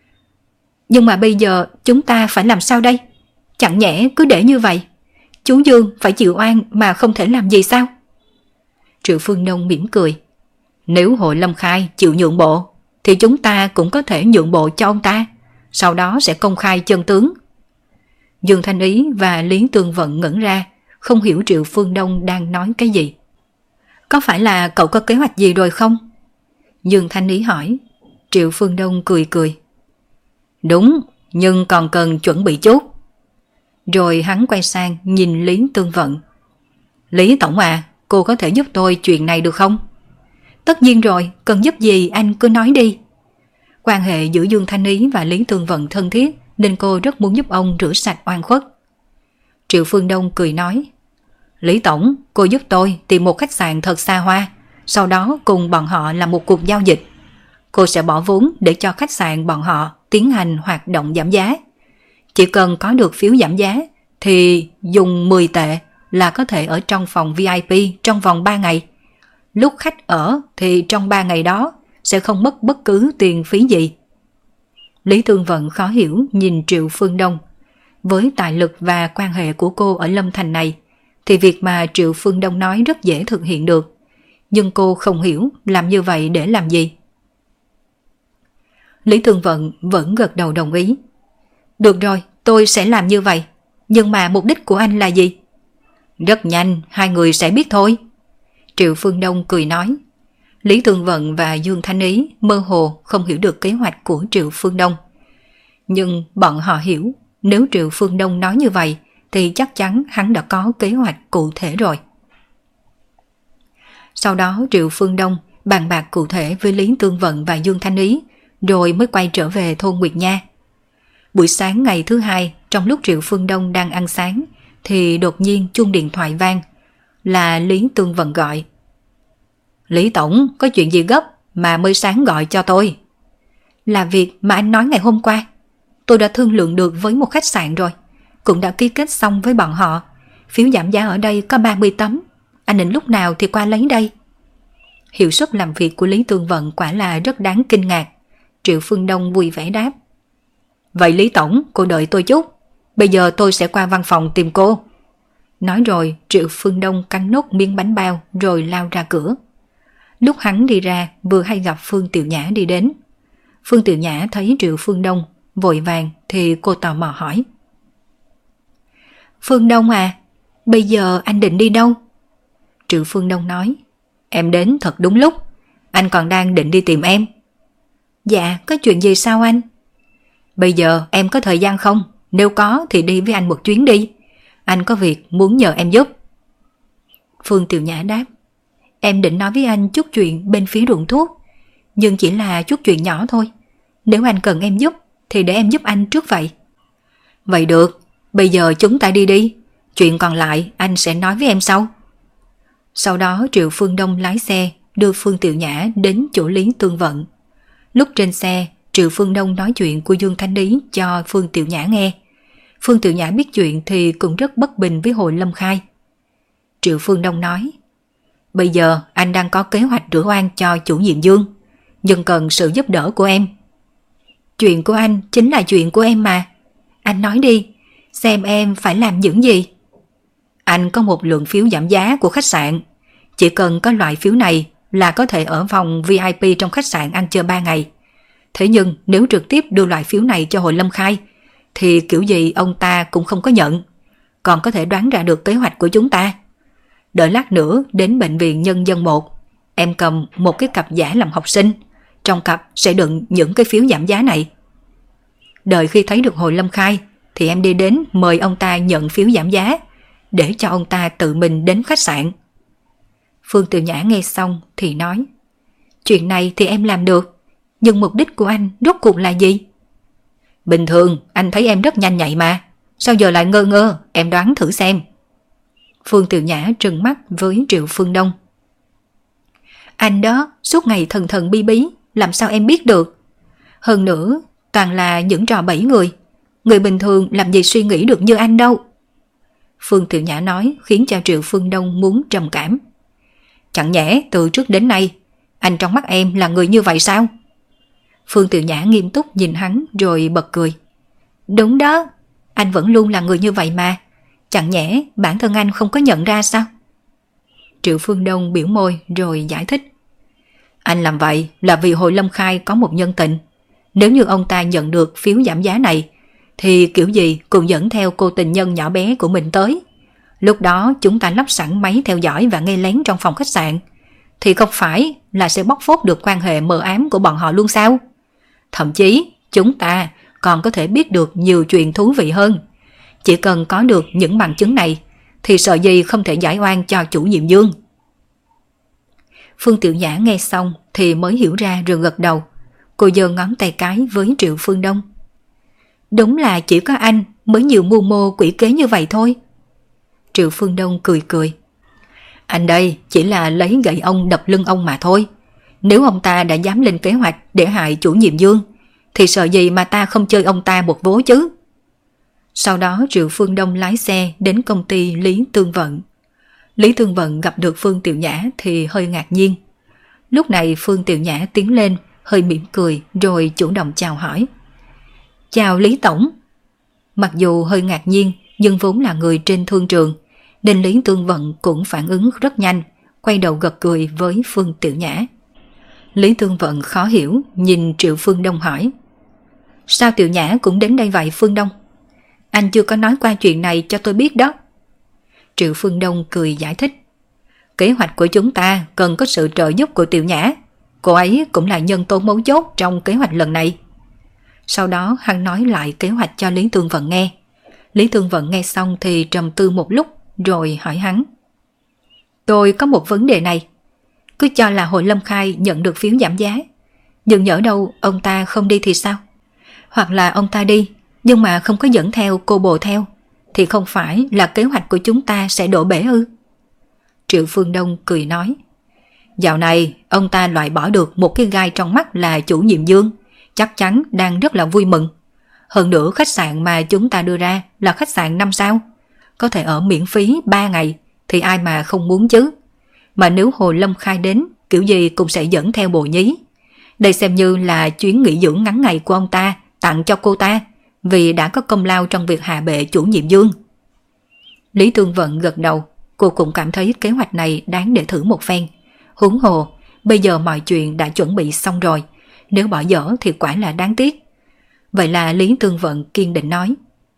Nhưng mà bây giờ chúng ta phải làm sao đây? Chẳng nhẽ cứ để như vậy, chú Dương phải chịu oan mà không thể làm gì sao? Triệu Phương Đông mỉm cười. Nếu Hồ Lâm Khai chịu nhượng bộ thì chúng ta cũng có thể nhượng bộ cho ông ta. Sau đó sẽ công khai chân tướng. Dương Thanh Ý và Lý Tương Vận ngẩn ra, không hiểu Triệu Phương Đông đang nói cái gì. Có phải là cậu có kế hoạch gì rồi không? Dương Thanh Ý hỏi. Triệu Phương Đông cười cười. Đúng, nhưng còn cần chuẩn bị chút. Rồi hắn quay sang nhìn Lý Tương Vận. Lý Tổng à, cô có thể giúp tôi chuyện này được không? Tất nhiên rồi, cần giúp gì anh cứ nói đi. Quan hệ giữa Dương Thanh Ý và Lý Tương Vận thân thiết nên cô rất muốn giúp ông rửa sạch oan khuất. Triệu Phương Đông cười nói. Lý Tổng, cô giúp tôi tìm một khách sạn thật xa hoa, sau đó cùng bọn họ làm một cuộc giao dịch. Cô sẽ bỏ vốn để cho khách sạn bọn họ tiến hành hoạt động giảm giá. Chỉ cần có được phiếu giảm giá thì dùng 10 tệ là có thể ở trong phòng VIP trong vòng 3 ngày. Lúc khách ở thì trong 3 ngày đó sẽ không mất bất cứ tiền phí gì. Lý Tương Vận khó hiểu nhìn Triệu Phương Đông. Với tài lực và quan hệ của cô ở Lâm Thành này thì việc mà Triệu Phương Đông nói rất dễ thực hiện được. Nhưng cô không hiểu làm như vậy để làm gì. Lý Tương Vận vẫn gật đầu đồng ý. Được rồi, tôi sẽ làm như vậy. Nhưng mà mục đích của anh là gì? Rất nhanh, hai người sẽ biết thôi. Triệu Phương Đông cười nói. Lý Tương Vận và Dương Thanh Ý mơ hồ không hiểu được kế hoạch của Triệu Phương Đông. Nhưng bọn họ hiểu, nếu Triệu Phương Đông nói như vậy thì chắc chắn hắn đã có kế hoạch cụ thể rồi. Sau đó Triệu Phương Đông bàn bạc cụ thể với Lý Tương Vận và Dương Thanh Ý, rồi mới quay trở về thôn Nguyệt Nha. Buổi sáng ngày thứ hai, trong lúc Triệu Phương Đông đang ăn sáng, thì đột nhiên chuông điện thoại vang. Là Lý Tương Vận gọi. Lý Tổng, có chuyện gì gấp mà mới sáng gọi cho tôi? Là việc mà anh nói ngày hôm qua. Tôi đã thương lượng được với một khách sạn rồi, cũng đã ký kết xong với bọn họ. Phiếu giảm giá ở đây có 30 tấm. Anh định lúc nào thì qua lấy đây. Hiệu suất làm việc của Lý Tương Vận quả là rất đáng kinh ngạc. Triệu Phương Đông vui vẻ đáp. Vậy Lý Tổng, cô đợi tôi chút. Bây giờ tôi sẽ qua văn phòng tìm cô. Nói rồi Triệu Phương Đông cắn nốt miếng bánh bao rồi lao ra cửa. Lúc hắn đi ra vừa hay gặp Phương Tiểu Nhã đi đến. Phương Tiểu Nhã thấy Triệu Phương Đông vội vàng thì cô tò mò hỏi. Phương Đông à, bây giờ anh định đi đâu? Triệu Phương Đông nói. Em đến thật đúng lúc. Anh còn đang định đi tìm em. Dạ, có chuyện gì sao anh? Bây giờ em có thời gian không? Nếu có thì đi với anh một chuyến đi. Anh có việc muốn nhờ em giúp. Phương Tiểu Nhã đáp. Em định nói với anh chút chuyện bên phía ruộng thuốc, nhưng chỉ là chút chuyện nhỏ thôi. Nếu anh cần em giúp thì để em giúp anh trước vậy. Vậy được, bây giờ chúng ta đi đi. Chuyện còn lại anh sẽ nói với em sau. Sau đó Triệu Phương Đông lái xe đưa Phương Tiểu Nhã đến chỗ Lý Tương Vận. Lúc trên xe, Triệu Phương Đông nói chuyện của Dương Thanh Lý cho Phương Tiểu Nhã nghe. Phương Tiểu Nhã biết chuyện thì cũng rất bất bình với Hồ Lâm Khai. Triệu Phương Đông nói: bây giờ anh đang có kế hoạch rửa oan cho chủ nhiệm Dương, nhưng cần sự giúp đỡ của em. Chuyện của anh chính là chuyện của em mà. Anh nói đi, xem em phải làm những gì. Anh có một lượng phiếu giảm giá của khách sạn. Chỉ cần có loại phiếu này là có thể ở phòng VIP trong khách sạn ăn chơi 3 ngày. Thế nhưng nếu trực tiếp đưa loại phiếu này cho Hồ Lâm Khai thì kiểu gì ông ta cũng không có nhận. Còn có thể đoán ra được kế hoạch của chúng ta. Đợi lát nữa đến bệnh viện Nhân dân 1, em cầm một cái cặp giả làm học sinh. Trong cặp sẽ đựng những cái phiếu giảm giá này. Đợi khi thấy được Hồ Lâm Khai thì em đi đến mời ông ta nhận phiếu giảm giá, để cho ông ta tự mình đến khách sạn. Phương Tiểu Nhã nghe xong thì nói: chuyện này thì em làm được, nhưng mục đích của anh rốt cuộc là gì? Bình thường anh thấy em rất nhanh nhạy mà, sao giờ lại ngơ ngơ, em đoán thử xem. Phương Tiểu Nhã trừng mắt với Triệu Phương Đông. Anh đó suốt ngày thần thần bí bí, làm sao em biết được? Hơn nữa toàn là những trò bẫy người. Người bình thường làm gì suy nghĩ được như anh đâu. Phương Tiểu Nhã nói khiến cho Triệu Phương Đông muốn trầm cảm. Chẳng nhẽ từ trước đến nay anh trong mắt em là người như vậy sao? Phương Tiểu Nhã nghiêm túc nhìn hắn rồi bật cười. Đúng đó, anh vẫn luôn là người như vậy mà. Chẳng nhẽ bản thân anh không có nhận ra sao? Triệu Phương Đông biểu môi rồi giải thích. Anh làm vậy là vì Hồ Lâm Khai có một nhân tình. Nếu như ông ta nhận được phiếu giảm giá này thì kiểu gì cũng dẫn theo cô tình nhân nhỏ bé của mình tới. Lúc đó chúng ta lắp sẵn máy theo dõi và nghe lén trong phòng khách sạn, thì không phải là sẽ bóc phốt được quan hệ mờ ám của bọn họ luôn sao? Thậm chí chúng ta còn có thể biết được nhiều chuyện thú vị hơn. Chỉ cần có được những bằng chứng này thì sợ gì không thể giải oan cho chủ nhiệm Dương. Phương Tiểu Nhã nghe xong thì mới hiểu ra rồi gật đầu. Cô giơ ngón tay cái với Triệu Phương Đông. Đúng là chỉ có anh mới nhiều mưu mô quỷ kế như vậy thôi. Triệu Phương Đông cười cười. Anh đây chỉ là lấy gậy ông đập lưng ông mà thôi. Nếu ông ta đã dám lên kế hoạch để hại chủ nhiệm Dương thì sợ gì mà ta không chơi ông ta một vố chứ. Sau đó Triệu Phương Đông lái xe đến công ty Lý Tương Vận. Lý Tương Vận gặp được Phương Tiểu Nhã thì hơi ngạc nhiên. Lúc này Phương Tiểu Nhã tiến lên hơi mỉm cười rồi chủ động chào hỏi. Chào Lý Tổng. Mặc dù hơi ngạc nhiên nhưng vốn là người trên thương trường nên Lý Tương Vận cũng phản ứng rất nhanh, quay đầu gật cười với Phương Tiểu Nhã. Lý Tương Vận khó hiểu nhìn Triệu Phương Đông hỏi. Sao Tiểu Nhã cũng đến đây vậy Phương Đông? Anh chưa có nói qua chuyện này cho tôi biết đó. Triệu Phương Đông cười giải thích. Kế hoạch của chúng ta cần có sự trợ giúp của Tiểu Nhã. Cô ấy cũng là nhân tố mấu chốt trong kế hoạch lần này. Sau đó hắn nói lại kế hoạch cho Lý Tương Vận nghe. Lý Tương Vận nghe xong thì trầm tư một lúc rồi hỏi hắn. Tôi có một vấn đề này. Cứ cho là Hồ Lâm Khai nhận được phiếu giảm giá, nhưng nhỡ đâu ông ta không đi thì sao? Hoặc là ông ta đi nhưng mà không có dẫn theo cô bồ theo, thì không phải là kế hoạch của chúng ta sẽ đổ bể ư? Triệu Phương Đông cười nói. Dạo này ông ta loại bỏ được một cái gai trong mắt là chủ nhiệm Dương, chắc chắn đang rất là vui mừng. Hơn nữa khách sạn mà chúng ta đưa ra là khách sạn 5 sao, có thể ở miễn phí 3 ngày thì ai mà không muốn chứ. Mà nếu Hồ Lâm Khai đến kiểu gì cũng sẽ dẫn theo bồ nhí. Đây xem như là chuyến nghỉ dưỡng ngắn ngày của ông ta tặng cho cô ta, vì đã có công lao trong việc hạ bệ chủ nhiệm Dương. Lý Tương Vận gật đầu, cô cũng cảm thấy kế hoạch này đáng để thử một phen. Huống hồ, bây giờ mọi chuyện đã chuẩn bị xong rồi, nếu bỏ dở thì quả là đáng tiếc. Vậy là Lý Tương Vận kiên định nói.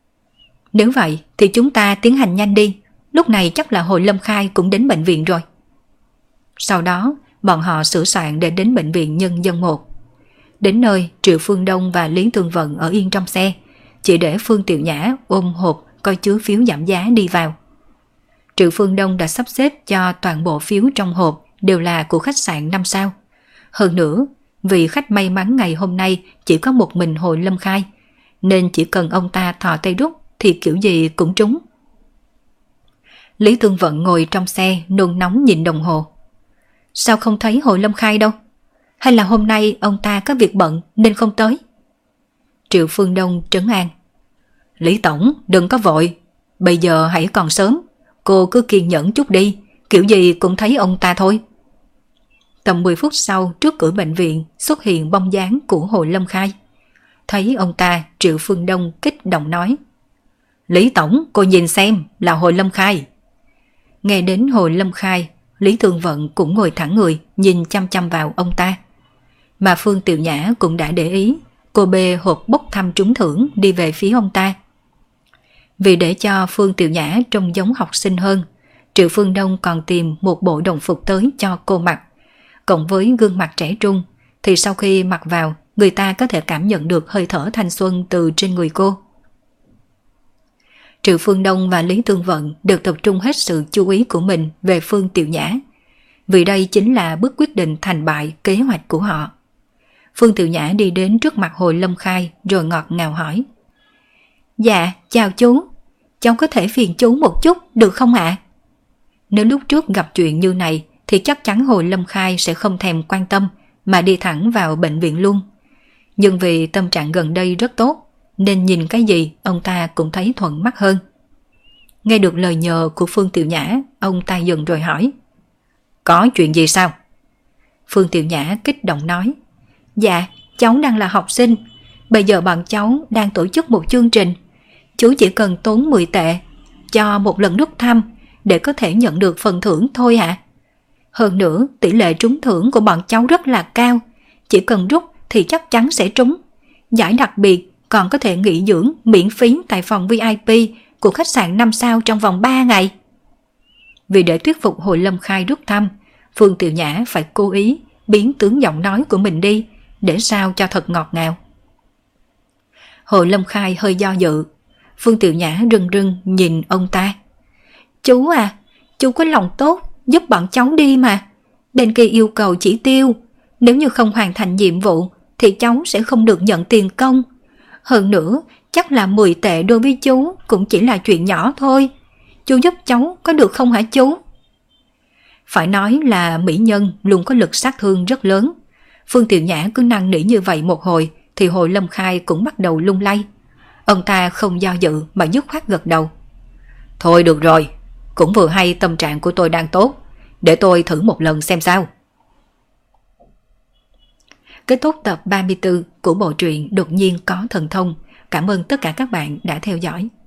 Nếu vậy thì chúng ta tiến hành nhanh đi, lúc này chắc là Hồ Lâm Khai cũng đến bệnh viện rồi. Sau đó, bọn họ sửa soạn để đến bệnh viện Nhân dân 1. Đến nơi, Triệu Phương Đông và Lý Tương Vận ở yên trong xe, chỉ để Phương Tiểu Nhã ôm hộp coi chứa phiếu giảm giá đi vào. Triệu Phương Đông đã sắp xếp cho toàn bộ phiếu trong hộp đều là của khách sạn 5 sao. Hơn nữa, vì khách may mắn ngày hôm nay chỉ có một mình Hồ Lâm Khai, nên chỉ cần ông ta thò tay rút thì kiểu gì cũng trúng. Lý Tương Vận ngồi trong xe nôn nóng nhìn đồng hồ. Sao không thấy Hồ Lâm Khai đâu? Hay là hôm nay ông ta có việc bận nên không tới? Triệu Phương Đông trấn an. Lý Tổng, đừng có vội. Bây giờ hãy còn sớm. Cô cứ kiên nhẫn chút đi. Kiểu gì cũng thấy ông ta thôi. Tầm 10 phút sau, trước cửa bệnh viện xuất hiện bóng dáng của Hồ Lâm Khai. Thấy ông ta, Triệu Phương Đông kích động nói. Lý Tổng, cô nhìn xem, là Hồ Lâm Khai. Nghe đến Hồ Lâm Khai, Lý Thường Vận cũng ngồi thẳng người, nhìn chăm chăm vào ông ta. Mà Phương Tiểu Nhã cũng đã để ý, cô bê hộp bốc thăm trúng thưởng đi về phía ông ta. Vì để cho Phương Tiểu Nhã trông giống học sinh hơn, Triệu Phương Đông còn tìm một bộ đồng phục tới cho cô mặc. Cộng với gương mặt trẻ trung, thì sau khi mặc vào, người ta có thể cảm nhận được hơi thở thanh xuân từ trên người cô. Triệu Phương Đông và Lý Tương Vận được tập trung hết sự chú ý của mình về Phương Tiểu Nhã, vì đây chính là bước quyết định thành bại kế hoạch của họ. Phương Tiểu Nhã đi đến trước mặt Hồ Lâm Khai rồi ngọt ngào hỏi. Dạ, chào chú. Cháu có thể phiền chú một chút được không ạ? Nếu lúc trước gặp chuyện như này thì chắc chắn Hồ Lâm Khai sẽ không thèm quan tâm mà đi thẳng vào bệnh viện luôn. Nhưng vì tâm trạng gần đây rất tốt nên nhìn cái gì ông ta cũng thấy thuận mắt hơn. Nghe được lời nhờ của Phương Tiểu Nhã, ông ta dừng rồi hỏi. Có chuyện gì sao? Phương Tiểu Nhã kích động nói. Dạ, cháu đang là học sinh. Bây giờ bọn cháu đang tổ chức một chương trình. Chú chỉ cần tốn 10 tệ cho một lần rút thăm để có thể nhận được phần thưởng thôi ạ. Hơn nữa, tỷ lệ trúng thưởng của bọn cháu rất là cao. Chỉ cần rút thì chắc chắn sẽ trúng. Giải đặc biệt còn có thể nghỉ dưỡng miễn phí tại phòng VIP của khách sạn 5 sao trong vòng 3 ngày. Vì để thuyết phục Hồ Lâm Khai rút thăm, Phương Tiểu Nhã phải cố ý biến tướng giọng nói của mình đi để sao cho thật ngọt ngào. Hồ Lâm Khai hơi do dự. Phương Tiểu Nhã rưng rưng nhìn ông ta. Chú à, chú có lòng tốt, giúp bọn cháu đi mà. Bên kia yêu cầu chỉ tiêu, nếu như không hoàn thành nhiệm vụ thì cháu sẽ không được nhận tiền công. Hơn nữa, chắc là 10 tệ đối với chú cũng chỉ là chuyện nhỏ thôi. Chú giúp cháu có được không hả chú? Phải nói là mỹ nhân luôn có lực sát thương rất lớn. Phương Tiểu Nhã cứ năn nỉ như vậy một hồi thì Hồ Lâm Khai cũng bắt đầu lung lay. Ông ta không do dự mà dứt khoát gật đầu. Thôi được rồi, cũng vừa hay tâm trạng của tôi đang tốt, để tôi thử một lần xem sao. Kết thúc tập 34 của bộ truyện Đột nhiên có thần thông. Cảm ơn tất cả các bạn đã theo dõi.